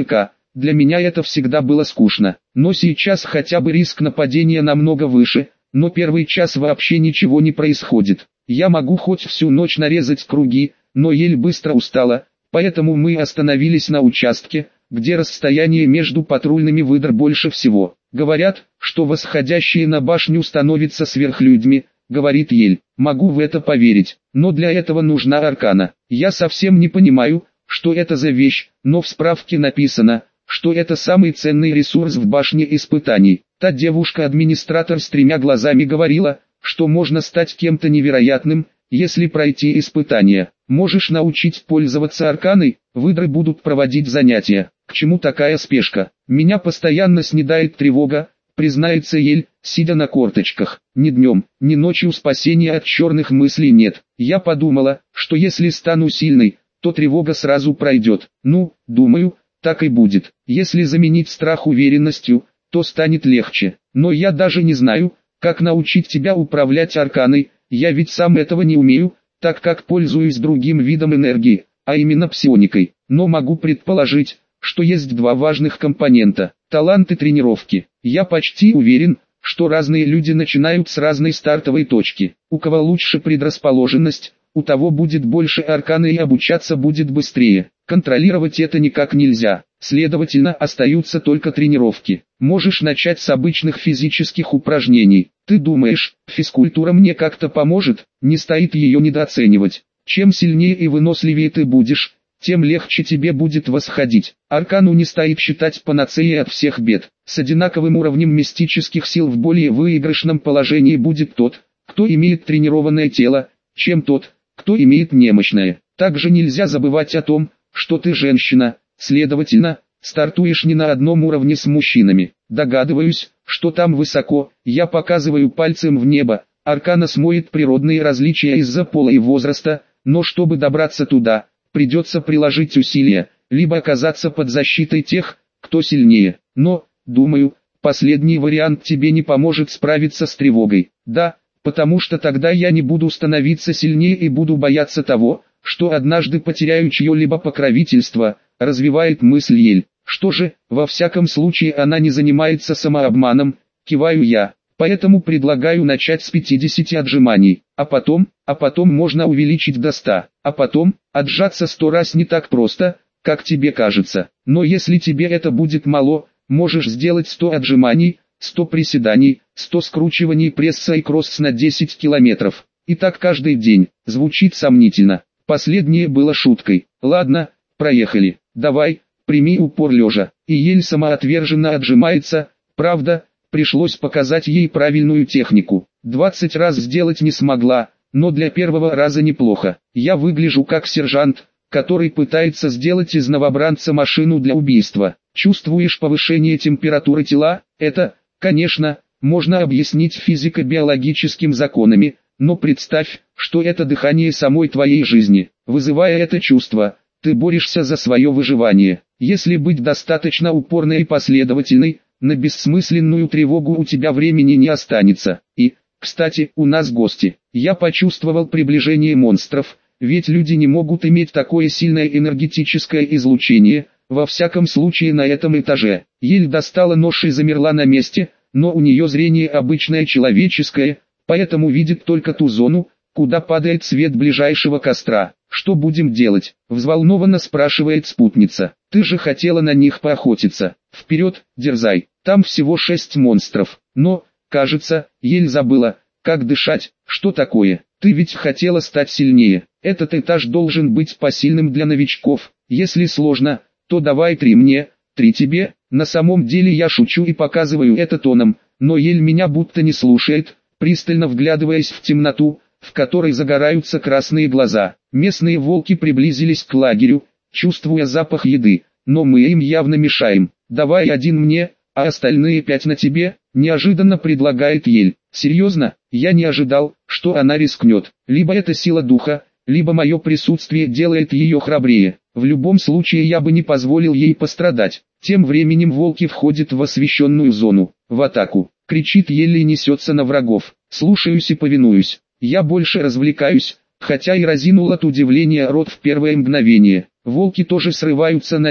для меня это всегда было скучно. Но сейчас хотя бы риск нападения намного выше, но первый час вообще ничего не происходит. Я могу хоть всю ночь нарезать круги, но еле быстро устала, поэтому мы остановились на участке, где расстояние между патрульными выдр больше всего. Говорят, что восходящие на башню становятся сверхлюдьми, говорит Ель. Могу в это поверить, но для этого нужна аркана. Я совсем не понимаю, что это за вещь, но в справке написано, что это самый ценный ресурс в башне испытаний. Та девушка-администратор с 3 глазами говорила, что можно стать кем-то невероятным, если пройти испытания. Можешь научить пользоваться арканой, выдры будут проводить занятия. К чему такая спешка? Меня постоянно снедает тревога, признается Ель, сидя на корточках. Ни днем, ни ночью спасения от черных мыслей нет. Я подумала, что если стану сильной, то тревога сразу пройдет. Ну, думаю, так и будет. Если заменить страх уверенностью, то станет легче. Но я даже не знаю, как научить тебя управлять арканой, я ведь сам этого не умею, так как пользуюсь другим видом энергии, а именно псионикой. Но могу предположить, что есть 2 важных компонента – талант и тренировки. Я почти уверен, что разные люди начинают с разной стартовой точки. У кого лучше предрасположенность, у того будет больше арканы и обучаться будет быстрее. Контролировать это никак нельзя, следовательно остаются только тренировки. Можешь начать с обычных физических упражнений. Ты думаешь, физкультура мне как-то поможет? Не стоит ее недооценивать. Чем сильнее и выносливее ты будешь, тем легче тебе будет восходить. Аркану не стоит считать панацеей от всех бед. С одинаковым уровнем мистических сил в более выигрышном положении будет тот, кто имеет тренированное тело, чем тот, кто имеет немощное. Также нельзя забывать о том, что ты женщина, следовательно, стартуешь не на одном уровне с мужчинами. Догадываюсь, что там высоко, я показываю пальцем в небо, аркана смоет природные различия из-за пола и возраста, но чтобы добраться туда, придется приложить усилия, либо оказаться под защитой тех, кто сильнее. Но, думаю, последний вариант тебе не поможет справиться с тревогой. Да, потому что тогда я не буду становиться сильнее и буду бояться того, что однажды потеряю чье-либо покровительство, развивает мысль Ель. Что же, во всяком случае она не занимается самообманом, киваю я. Поэтому предлагаю начать с 50 отжиманий, а потом можно увеличить до 100, а потом, отжаться 100 раз не так просто, как тебе кажется. Но если тебе это будет мало, можешь сделать 100 отжиманий, 100 приседаний, 100 скручиваний пресса и кросс на 10 километров. И так каждый день. Звучит сомнительно. Последнее было шуткой. Ладно, проехали. Давай, прими упор лежа. И Ель самоотверженно отжимается, правда, пришлось показать ей правильную технику. 20 раз сделать не смогла, но для первого раза неплохо. Я выгляжу как сержант, который пытается сделать из новобранца машину для убийства. Чувствуешь повышение температуры тела? Это, конечно, можно объяснить физико-биологическими законами, но представь, что это дыхание самой твоей жизни. Вызывая это чувство, ты борешься за свое выживание. Если быть достаточно упорной и последовательной, на бессмысленную тревогу у тебя времени не останется. И, кстати, у нас гости. Я почувствовал приближение монстров, ведь люди не могут иметь такое сильное энергетическое излучение, во всяком случае на этом этаже. Ель достала нож и замерла на месте, но у нее зрение обычное человеческое, поэтому видит только ту зону, куда падает свет ближайшего костра. «Что будем делать?» – взволнованно спрашивает спутница. «Ты же хотела на них поохотиться. Вперед, дерзай, там всего 6 монстров. Но, кажется, Ель забыла, как дышать. Что такое? Ты ведь хотела стать сильнее. Этот этаж должен быть посильным для новичков. Если сложно, то давай 3 мне, 3 тебе». На самом деле я шучу и показываю это тоном, но Ель меня будто не слушает, пристально вглядываясь в темноту, в которой загораются красные глаза. Местные волки приблизились к лагерю, чувствуя запах еды, но мы им явно мешаем. «Давай 1 мне, а остальные 5 на тебе», – неожиданно предлагает Ель. Серьезно, я не ожидал, что она рискнет. Либо это сила духа, либо мое присутствие делает ее храбрее. В любом случае я бы не позволил ей пострадать. Тем временем волки входят в освещенную зону. «В атаку!» – кричит Ель и несется на врагов. Слушаюсь и повинуюсь. Я больше развлекаюсь, хотя и разинул от удивления рот в первое мгновение. Волки тоже срываются на бег,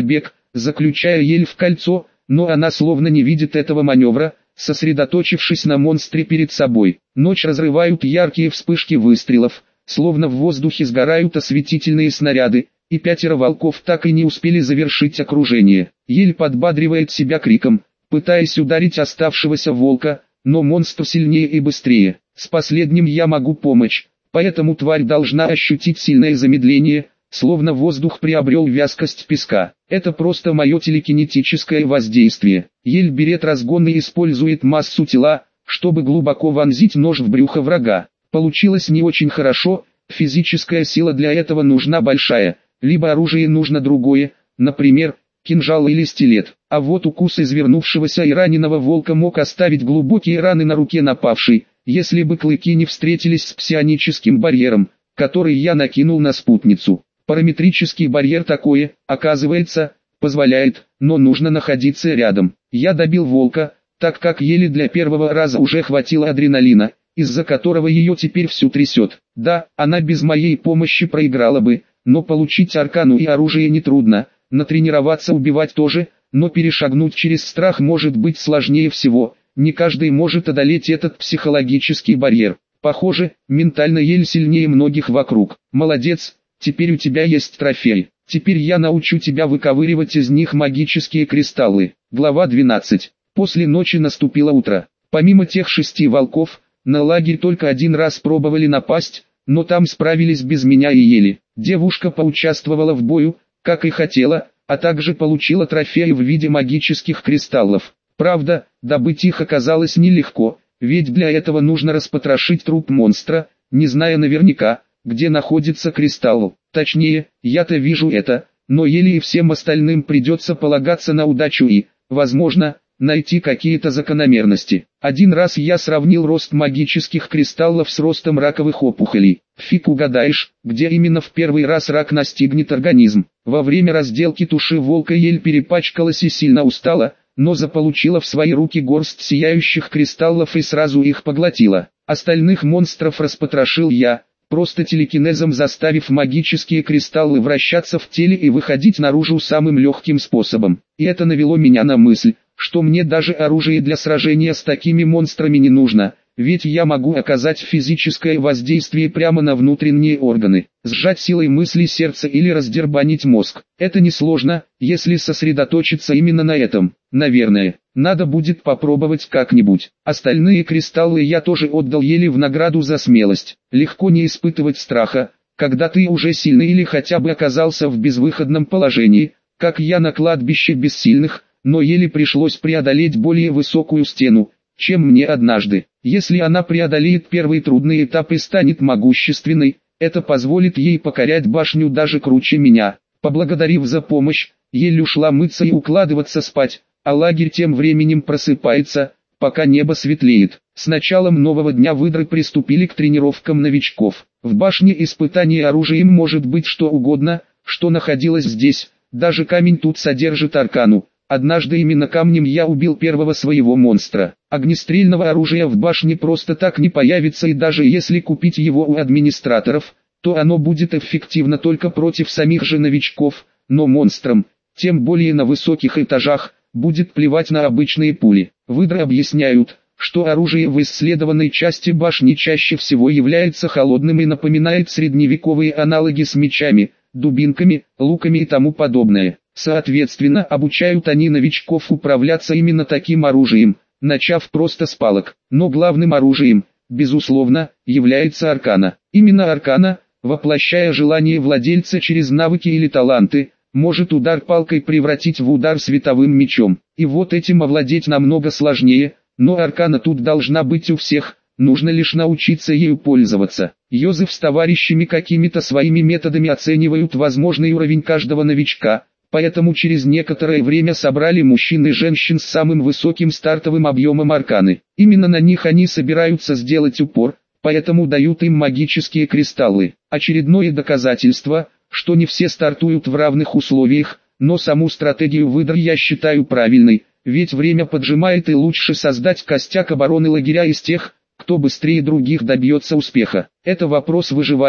заключая Ель в кольцо, но она словно не видит этого маневра, сосредоточившись на монстре перед собой. Ночь разрывают яркие вспышки выстрелов, словно в воздухе сгорают осветительные снаряды, и 5 волков так и не успели завершить окружение. Ель подбадривает себя криком, пытаясь ударить оставшегося волка, но монстр сильнее и быстрее. С последним я могу помочь, поэтому тварь должна ощутить сильное замедление, словно воздух приобрел вязкость песка. Это просто мое телекинетическое воздействие. Ель берет разгон и использует массу тела, чтобы глубоко вонзить нож в брюхо врага. Получилось не очень хорошо, физическая сила для этого нужна большая, либо оружие нужно другое, например, кинжал или стилет. А вот укус извернувшегося и раненого волка мог оставить глубокие раны на руке напавшей, если бы клыки не встретились с псионическим барьером, который я накинул на спутницу. Параметрический барьер такое, оказывается, позволяет, но нужно находиться рядом. Я добил волка, так как Еле для первого раза уже хватило адреналина, из-за которого ее теперь всю трясет. Да, она без моей помощи проиграла бы, но получить аркану и оружие нетрудно, натренироваться убивать тоже, но перешагнуть через страх может быть сложнее всего, не каждый может одолеть этот психологический барьер. Похоже, ментально Ель сильнее многих вокруг. Молодец, теперь у тебя есть трофей. Теперь я научу тебя выковыривать из них магические кристаллы. Глава 12. После ночи наступило утро. Помимо тех 6 волков, на лагерь только один раз пробовали напасть, но там справились без меня и Ели. Девушка поучаствовала в бою, как и хотела, а также получила трофеи в виде магических кристаллов. Правда, добыть их оказалось нелегко, ведь для этого нужно распотрошить труп монстра, не зная наверняка, где находится кристалл. Точнее, я-то вижу это, но Еле и всем остальным придется полагаться на удачу и, возможно, найти какие-то закономерности. Один раз я сравнил рост магических кристаллов с ростом раковых опухолей. Фиг угадаешь, где именно в первый раз рак настигнет организм. Во время разделки туши волка Ель перепачкалась и сильно устала, но заполучила в свои руки горсть сияющих кристаллов и сразу их поглотила. Остальных монстров распотрошил я, просто телекинезом заставив магические кристаллы вращаться в теле и выходить наружу самым легким способом. И это навело меня на мысль, что мне даже оружие для сражения с такими монстрами не нужно, ведь я могу оказать физическое воздействие прямо на внутренние органы, сжать силой мысли сердце или раздербанить мозг. Это несложно, если сосредоточиться именно на этом. Наверное, надо будет попробовать как-нибудь. Остальные кристаллы я тоже отдал Еле в награду за смелость. Легко не испытывать страха, когда ты уже сильный или хотя бы оказался в безвыходном положении, как я на кладбище бессильных, но Еле пришлось преодолеть более высокую стену, чем мне однажды. Если она преодолеет первый трудный этап и станет могущественной, это позволит ей покорять башню даже круче меня. Поблагодарив за помощь, Еле ушла мыться и укладываться спать, а лагерь тем временем просыпается, пока небо светлеет. С началом нового дня выдры приступили к тренировкам новичков. В башне испытаний оружием может быть что угодно, что находилось здесь, даже камень тут содержит аркану. Однажды именно камнем я убил первого своего монстра. Огнестрельного оружия в башне просто так не появится, и даже если купить его у администраторов, то оно будет эффективно только против самих же новичков, но монстрам, тем более на высоких этажах, будет плевать на обычные пули. Выдры объясняют, что оружие в исследованной части башни чаще всего является холодным и напоминает средневековые аналоги с мечами, дубинками, луками и тому подобное. Соответственно, обучают они новичков управляться именно таким оружием, начав просто с палок. Но главным оружием, безусловно, является аркана. Именно аркана, воплощая желание владельца через навыки или таланты, может удар палкой превратить в удар световым мечом. И вот этим овладеть намного сложнее, но аркана тут должна быть у всех, нужно лишь научиться ею пользоваться. Йозеф с товарищами какими-то своими методами оценивают возможный уровень каждого новичка, поэтому через некоторое время собрали мужчин и женщин с самым высоким стартовым объемом арканы. Именно на них они собираются сделать упор, поэтому дают им магические кристаллы. Очередное доказательство, что не все стартуют в равных условиях, но саму стратегию выдр я считаю правильной, ведь время поджимает и лучше создать костяк обороны лагеря из тех, кто быстрее других добьется успеха. Это вопрос выживания,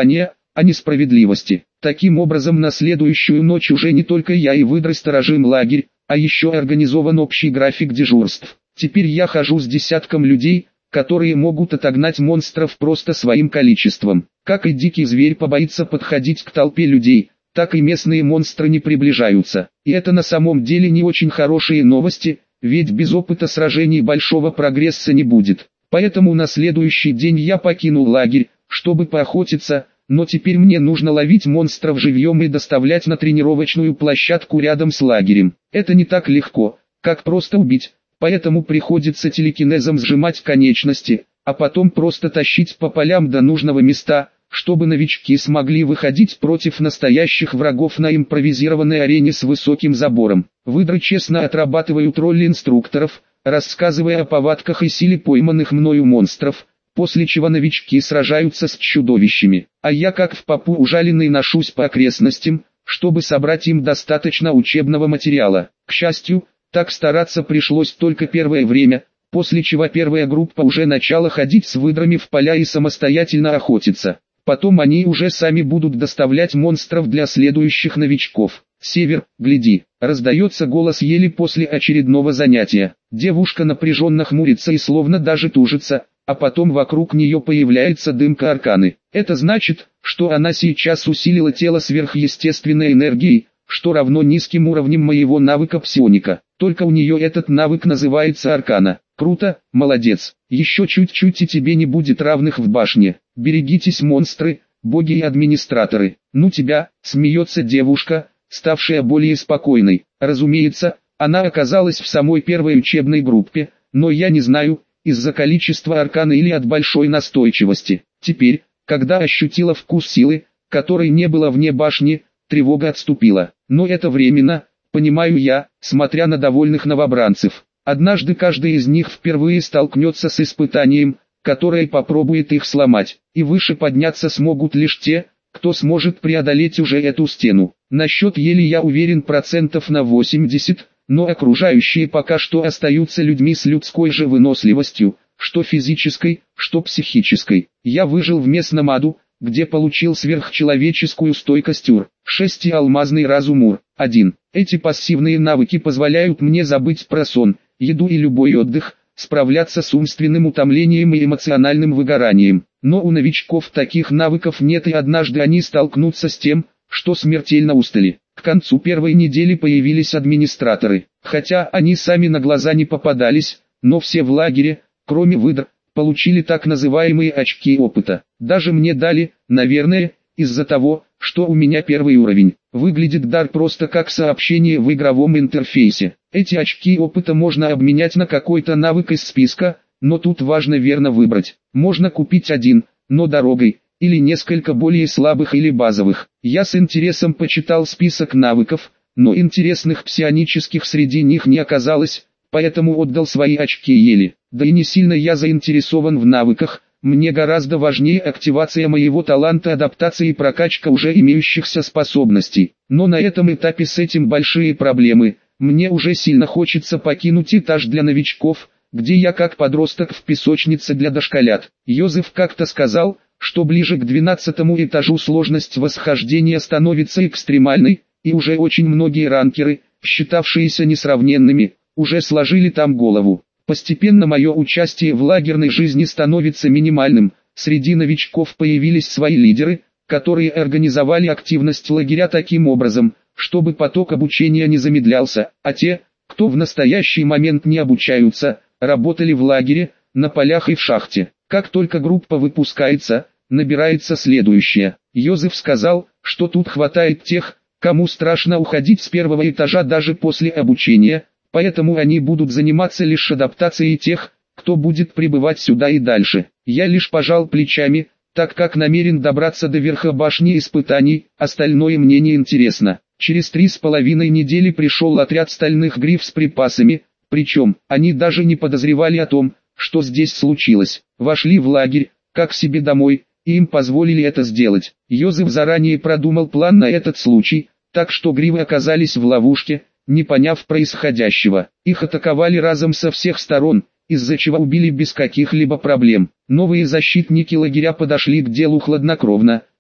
о несправедливости. Таким образом, на следующую ночь уже не только я и выдры сторожим лагерь, а еще организован общий график дежурств. Теперь я хожу с десятком людей, которые могут отогнать монстров просто своим количеством. Как и дикий зверь побоится подходить к толпе людей, так и местные монстры не приближаются. И это на самом деле не очень хорошие новости, ведь без опыта сражений большого прогресса не будет. Поэтому на следующий день я покинул лагерь, чтобы поохотиться, но теперь мне нужно ловить монстров живьем и доставлять на тренировочную площадку рядом с лагерем. Это не так легко, как просто убить, поэтому приходится телекинезом сжимать конечности, а потом просто тащить по полям до нужного места, чтобы новички смогли выходить против настоящих врагов на импровизированной арене с высоким забором. Выдры честно отрабатывают роль инструкторов, рассказывая о повадках и силе пойманных мною монстров, после чего новички сражаются с чудовищами, а я как в попу ужаленный ношусь по окрестностям, чтобы собрать им достаточно учебного материала. К счастью, так стараться пришлось только первое время, после чего первая группа уже начала ходить с выдрами в поля и самостоятельно охотиться. Потом они уже сами будут доставлять монстров для следующих новичков. «Север, гляди!» — раздается голос еле после очередного занятия. Девушка напряженно хмурится и словно даже тужится, а потом вокруг нее появляется дымка арканы. Это значит, что она сейчас усилила тело сверхъестественной энергией, что равно низким уровням моего навыка псионика. Только у нее этот навык называется аркана. Круто, молодец. Еще чуть-чуть и тебе не будет равных в башне. Берегитесь, монстры, боги и администраторы. Ну тебя, смеется девушка, ставшая более спокойной. Разумеется, она оказалась в самой первой учебной группе, но я не знаю, из-за количества аркана или от большой настойчивости. Теперь, когда ощутила вкус силы, которой не было вне башни, тревога отступила. Но это временно, понимаю я, смотря на довольных новобранцев. Однажды каждый из них впервые столкнется с испытанием, которое попробует их сломать, и выше подняться смогут лишь те, кто сможет преодолеть уже эту стену. Насчет ели я уверен процентов на 80, но окружающие пока что остаются людьми с людской же выносливостью, что физической, что психической. Я выжил в местном аду, где получил сверхчеловеческую стойкость УР-6 и алмазный разум УР-1. Эти пассивные навыки позволяют мне забыть про сон, еду и любой отдых, справляться с умственным утомлением и эмоциональным выгоранием. Но у новичков таких навыков нет, и однажды они столкнутся с тем, что смертельно устали. К концу первой недели появились администраторы. Хотя они сами на глаза не попадались, но все в лагере, кроме выдр, получили так называемые очки опыта. Даже мне дали, наверное, из-за того, что у меня первый уровень. Выглядит дар просто как сообщение в игровом интерфейсе. Эти очки опыта можно обменять на какой-то навык из списка, но тут важно верно выбрать. Можно купить один, но дорогой, или несколько более слабых или базовых. Я с интересом почитал список навыков, но интересных псионических среди них не оказалось, поэтому отдал свои очки еле. Да и не сильно я заинтересован в навыках, мне гораздо важнее активация моего таланта адаптации и прокачка уже имеющихся способностей. Но на этом этапе с этим большие проблемы. Мне уже сильно хочется покинуть этаж для новичков, где я как подросток в песочнице для дошколят. Йозеф как-то сказал, что ближе к 12-му этажу сложность восхождения становится экстремальной, и уже очень многие ранкеры, считавшиеся несравненными, уже сложили там голову. Постепенно мое участие в лагерной жизни становится минимальным, среди новичков появились свои лидеры, которые организовали активность лагеря таким образом, чтобы поток обучения не замедлялся, а те, кто в настоящий момент не обучаются, работали в лагере, на полях и в шахте. Как только группа выпускается, набирается следующая. Йозеф сказал, что тут хватает тех, кому страшно уходить с первого этажа даже после обучения, поэтому они будут заниматься лишь адаптацией тех, кто будет прибывать сюда и дальше. Я лишь пожал плечами, так как намерен добраться до верха башни испытаний, остальное мне не интересно. Через 3,5 недели пришел отряд стальных гриф с припасами, причем, они даже не подозревали о том, что здесь случилось. Вошли в лагерь, как себе домой, и им позволили это сделать. Йозеф заранее продумал план на этот случай, так что гривы оказались в ловушке, не поняв происходящего. Их атаковали разом со всех сторон, из-за чего убили без каких-либо проблем. Новые защитники лагеря подошли к делу хладнокровно,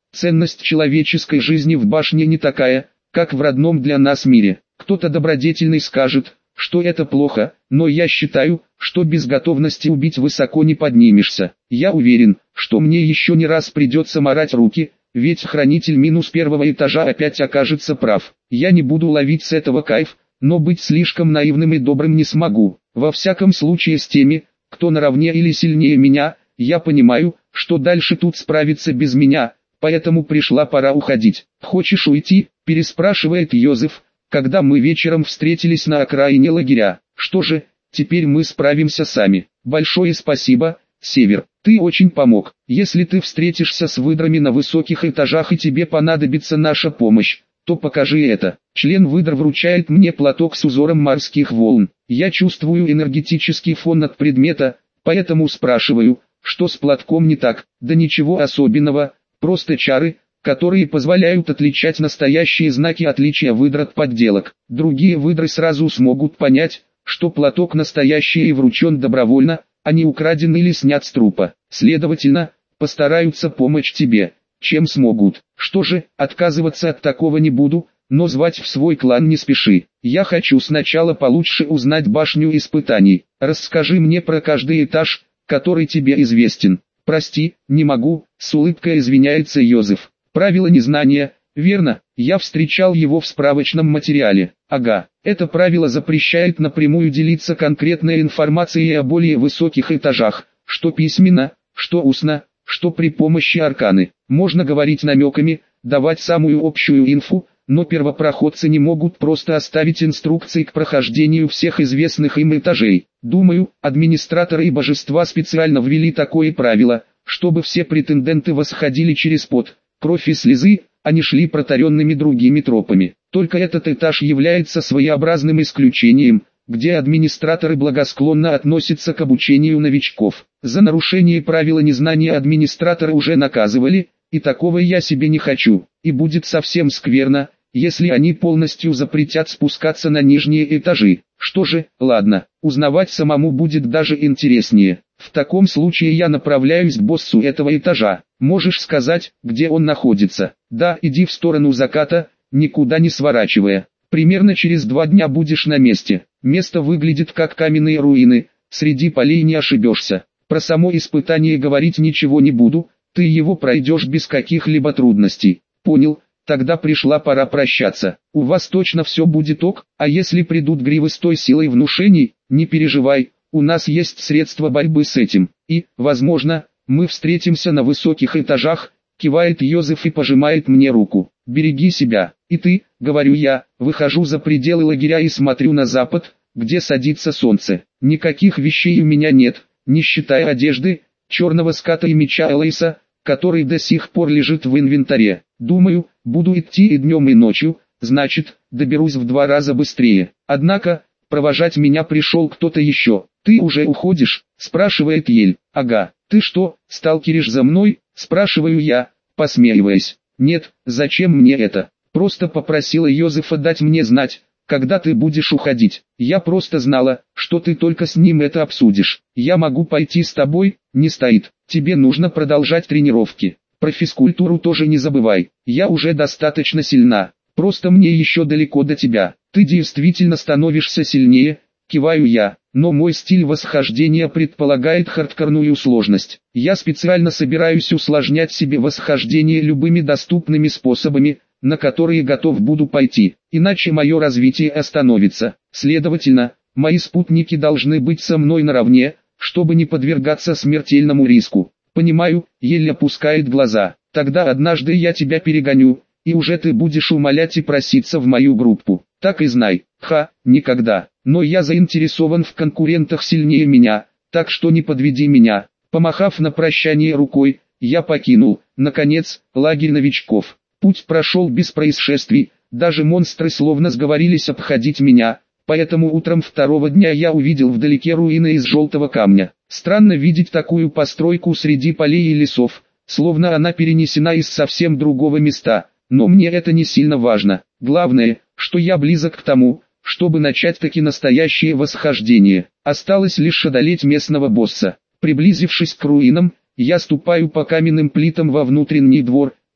Ценность человеческой жизни в башне не такая, как в родном для нас мире. Кто-то добродетельный скажет, что это плохо, но я считаю, что без готовности убить высоко не поднимешься. Я уверен, что мне еще не раз придется морать руки, ведь хранитель минус первого этажа опять окажется прав. Я не буду ловить с этого кайф, но быть слишком наивным и добрым не смогу. Во всяком случае с теми, кто наравне или сильнее меня, я понимаю, что дальше тут справиться без меня, поэтому пришла пора уходить. «Хочешь уйти?» – переспрашивает Йозеф, когда мы вечером встретились на окраине лагеря. «Что же, теперь мы справимся сами. Большое спасибо, Север, ты очень помог. Если ты встретишься с выдрами на высоких этажах и тебе понадобится наша помощь, то покажи это». Член выдр вручает мне платок с узором морских волн. Я чувствую энергетический фон от предмета, поэтому спрашиваю, что с платком не так. Да ничего особенного, просто чары, которые позволяют отличать настоящие знаки отличия выдр от подделок. Другие выдры сразу смогут понять, что платок настоящий и вручен добровольно, а не украден или снят с трупа. Следовательно, постараются помочь тебе, чем смогут. Что же, отказываться от такого не буду, но звать в свой клан не спеши. Я хочу сначала получше узнать башню испытаний. Расскажи мне про каждый этаж, который тебе известен. Прости, не могу, с улыбкой извиняется Йозеф. Правило незнания, верно, я встречал его в справочном материале. Ага, это правило запрещает напрямую делиться конкретной информацией о более высоких этажах, что письменно, что устно, что при помощи арканы. Можно говорить намеками, давать самую общую инфу, но первопроходцы не могут просто оставить инструкции к прохождению всех известных им этажей. Думаю, администраторы и божества специально ввели такое правило, чтобы все претенденты восходили через пот, кровь и слезы, а не шли протаренными другими тропами. Только этот этаж является своеобразным исключением, где администраторы благосклонно относятся к обучению новичков. За нарушение правила незнания администраторы уже наказывали, и такого я себе не хочу. И будет совсем скверно, если они полностью запретят спускаться на нижние этажи. Что же, ладно, узнавать самому будет даже интереснее. В таком случае я направляюсь к боссу этого этажа. Можешь сказать, где он находится? Да, иди в сторону заката, никуда не сворачивая. Примерно через 2 дня будешь на месте. Место выглядит как каменные руины, среди полей не ошибешься. Про само испытание говорить ничего не буду, ты его пройдешь без каких-либо трудностей. Понял, тогда пришла пора прощаться. У вас точно все будет ок, а если придут гривы с той силой внушений, не переживай, у нас есть средства борьбы с этим. И, возможно, мы встретимся на высоких этажах, кивает Йозеф и пожимает мне руку. Береги себя. И ты, говорю я, выхожу за пределы лагеря и смотрю на запад, где садится солнце. Никаких вещей у меня нет, не считая одежды, черного ската и меча Элейса, который до сих пор лежит в инвентаре. Думаю, буду идти и днем и ночью, значит, доберусь в 2 раза быстрее. Однако, провожать меня пришел кто-то еще. «Ты уже уходишь?» – спрашивает Ель. «Ага, ты что, сталкеришь за мной?» – спрашиваю я, посмеиваясь. «Нет, зачем мне это? Просто попросила Йозефа дать мне знать, когда ты будешь уходить. Я просто знала, что ты только с ним это обсудишь. Я могу пойти с тобой?» «Не стоит, тебе нужно продолжать тренировки. Про физкультуру тоже не забывай, я уже достаточно сильна, просто мне еще далеко до тебя. Ты действительно становишься сильнее», киваю я, но мой стиль восхождения предполагает хардкорную сложность. Я специально собираюсь усложнять себе восхождение любыми доступными способами, на которые готов буду пойти, иначе мое развитие остановится. Следовательно, мои спутники должны быть со мной наравне, чтобы не подвергаться смертельному риску. Понимаю, еле опускает глаза. Тогда однажды я тебя перегоню, и уже ты будешь умолять и проситься в мою группу. Так и знай. Никогда. Но я заинтересован в конкурентах сильнее меня, так что не подведи меня. Помахав на прощание рукой, я покинул, наконец, лагерь новичков. Путь прошел без происшествий, даже монстры словно сговорились обходить меня, поэтому утром 2-го дня я увидел вдалеке руины из желтого камня. Странно видеть такую постройку среди полей и лесов, словно она перенесена из совсем другого места, но мне это не сильно важно. Главное, что я близок к тому, чтобы начать таки настоящее восхождение. Осталось лишь одолеть местного босса. Приблизившись к руинам, я ступаю по каменным плитам во внутренний двор,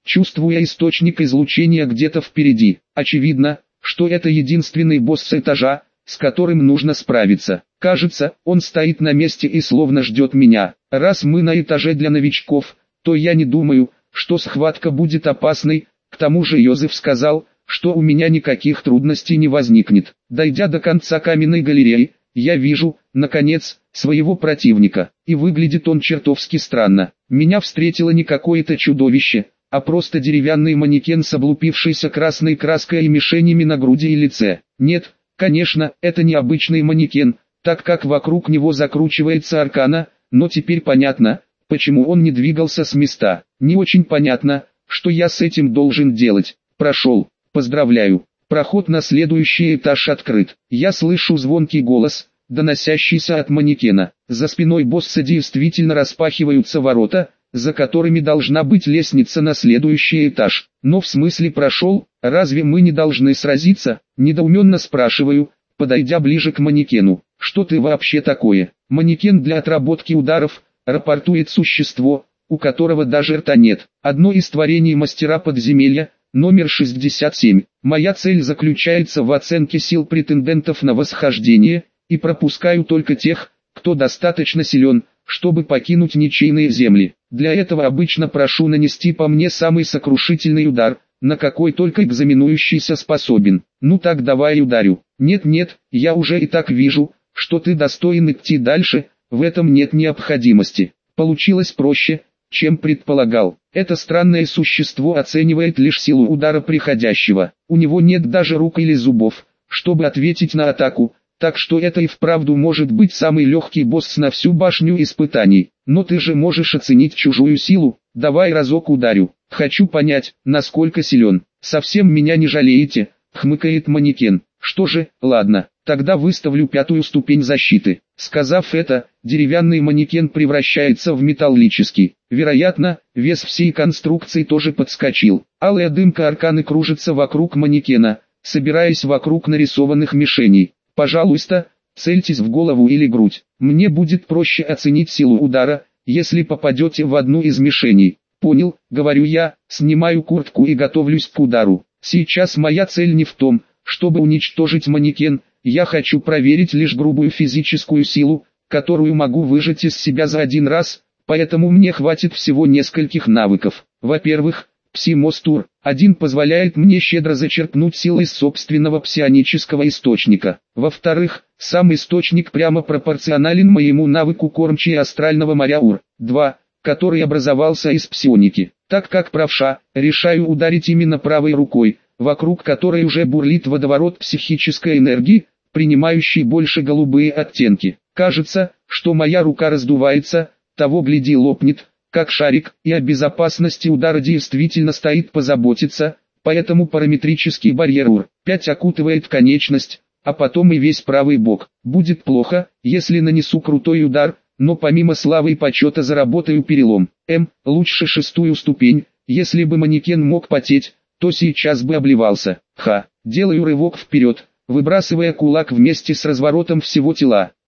чувствуя источник излучения где-то впереди. Очевидно, что это единственный босс этажа, с которым нужно справиться. Кажется, он стоит на месте и словно ждет меня. Раз мы на этаже для новичков, то я не думаю, что схватка будет опасной. К тому же Йозеф сказал, что у меня никаких трудностей не возникнет. Дойдя до конца каменной галереи, я вижу, наконец, своего противника. И выглядит он чертовски странно. Меня встретило не какое-то чудовище, а просто деревянный манекен с облупившейся красной краской и мишенями на груди и лице. Нет, конечно, это не обычный манекен, так как вокруг него закручивается аркана, но теперь понятно, почему он не двигался с места. Не очень понятно, что я с этим должен делать. Прошел. Поздравляю. Проход на следующий этаж открыт. Я слышу звонкий голос, доносящийся от манекена. За спиной босса действительно распахиваются ворота, за которыми должна быть лестница на следующий этаж. Но в смысле прошел, разве мы не должны сразиться? Недоуменно спрашиваю, подойдя ближе к манекену. Что ты вообще такое? Манекен для отработки ударов, рапортует существо, у которого даже рта нет. Одно из творений мастера подземелья, номер 67. Моя цель заключается в оценке сил претендентов на восхождение, и пропускаю только тех, кто достаточно силен, чтобы покинуть ничейные земли. Для этого обычно прошу нанести по мне самый сокрушительный удар, на какой только экзаменующийся способен. Ну так давай ударю. Нет, я уже и так вижу, что ты достоин идти дальше, в этом нет необходимости. Получилось проще, чем предполагал. Это странное существо оценивает лишь силу удара приходящего. У него нет даже рук или зубов, чтобы ответить на атаку, так что это и вправду может быть самый легкий босс на всю башню испытаний. Но ты же можешь оценить чужую силу, давай разок ударю. Хочу понять, насколько силен. Совсем меня не жалеете, хмыкает манекен. Что же, ладно, тогда выставлю 5-ю ступень защиты. Сказав это, деревянный манекен превращается в металлический. Вероятно, вес всей конструкции тоже подскочил. Алая дымка арканы кружится вокруг манекена, собираясь вокруг нарисованных мишеней. Пожалуйста, цельтесь в голову или грудь. Мне будет проще оценить силу удара, если попадете в одну из мишеней. Понял, говорю я, снимаю куртку и готовлюсь к удару. Сейчас моя цель не в том, чтобы уничтожить манекен, я хочу проверить лишь грубую физическую силу, которую могу выжать из себя за один раз, поэтому мне хватит всего нескольких навыков. Во-первых, пси-мостур. Один позволяет мне щедро зачерпнуть силы из собственного псионического источника. Во-вторых, сам источник прямо пропорционален моему навыку кормчей астрального моря Ур. 2, который образовался из псионики. Так как правша, решаю ударить именно правой рукой, вокруг которой уже бурлит водоворот психической энергии, принимающий больше голубые оттенки. Кажется, что моя рука раздувается, того гляди лопнет, как шарик, и о безопасности удара действительно стоит позаботиться, поэтому параметрический барьер УР-5 окутывает конечность, а потом и весь правый бок. Будет плохо, если нанесу крутой удар, но помимо славы и почета заработаю перелом. Лучше 6-ю ступень, если бы манекен мог потеть, то сейчас бы обливался. Делаю рывок вперед, выбрасывая кулак вместе с разворотом всего тела.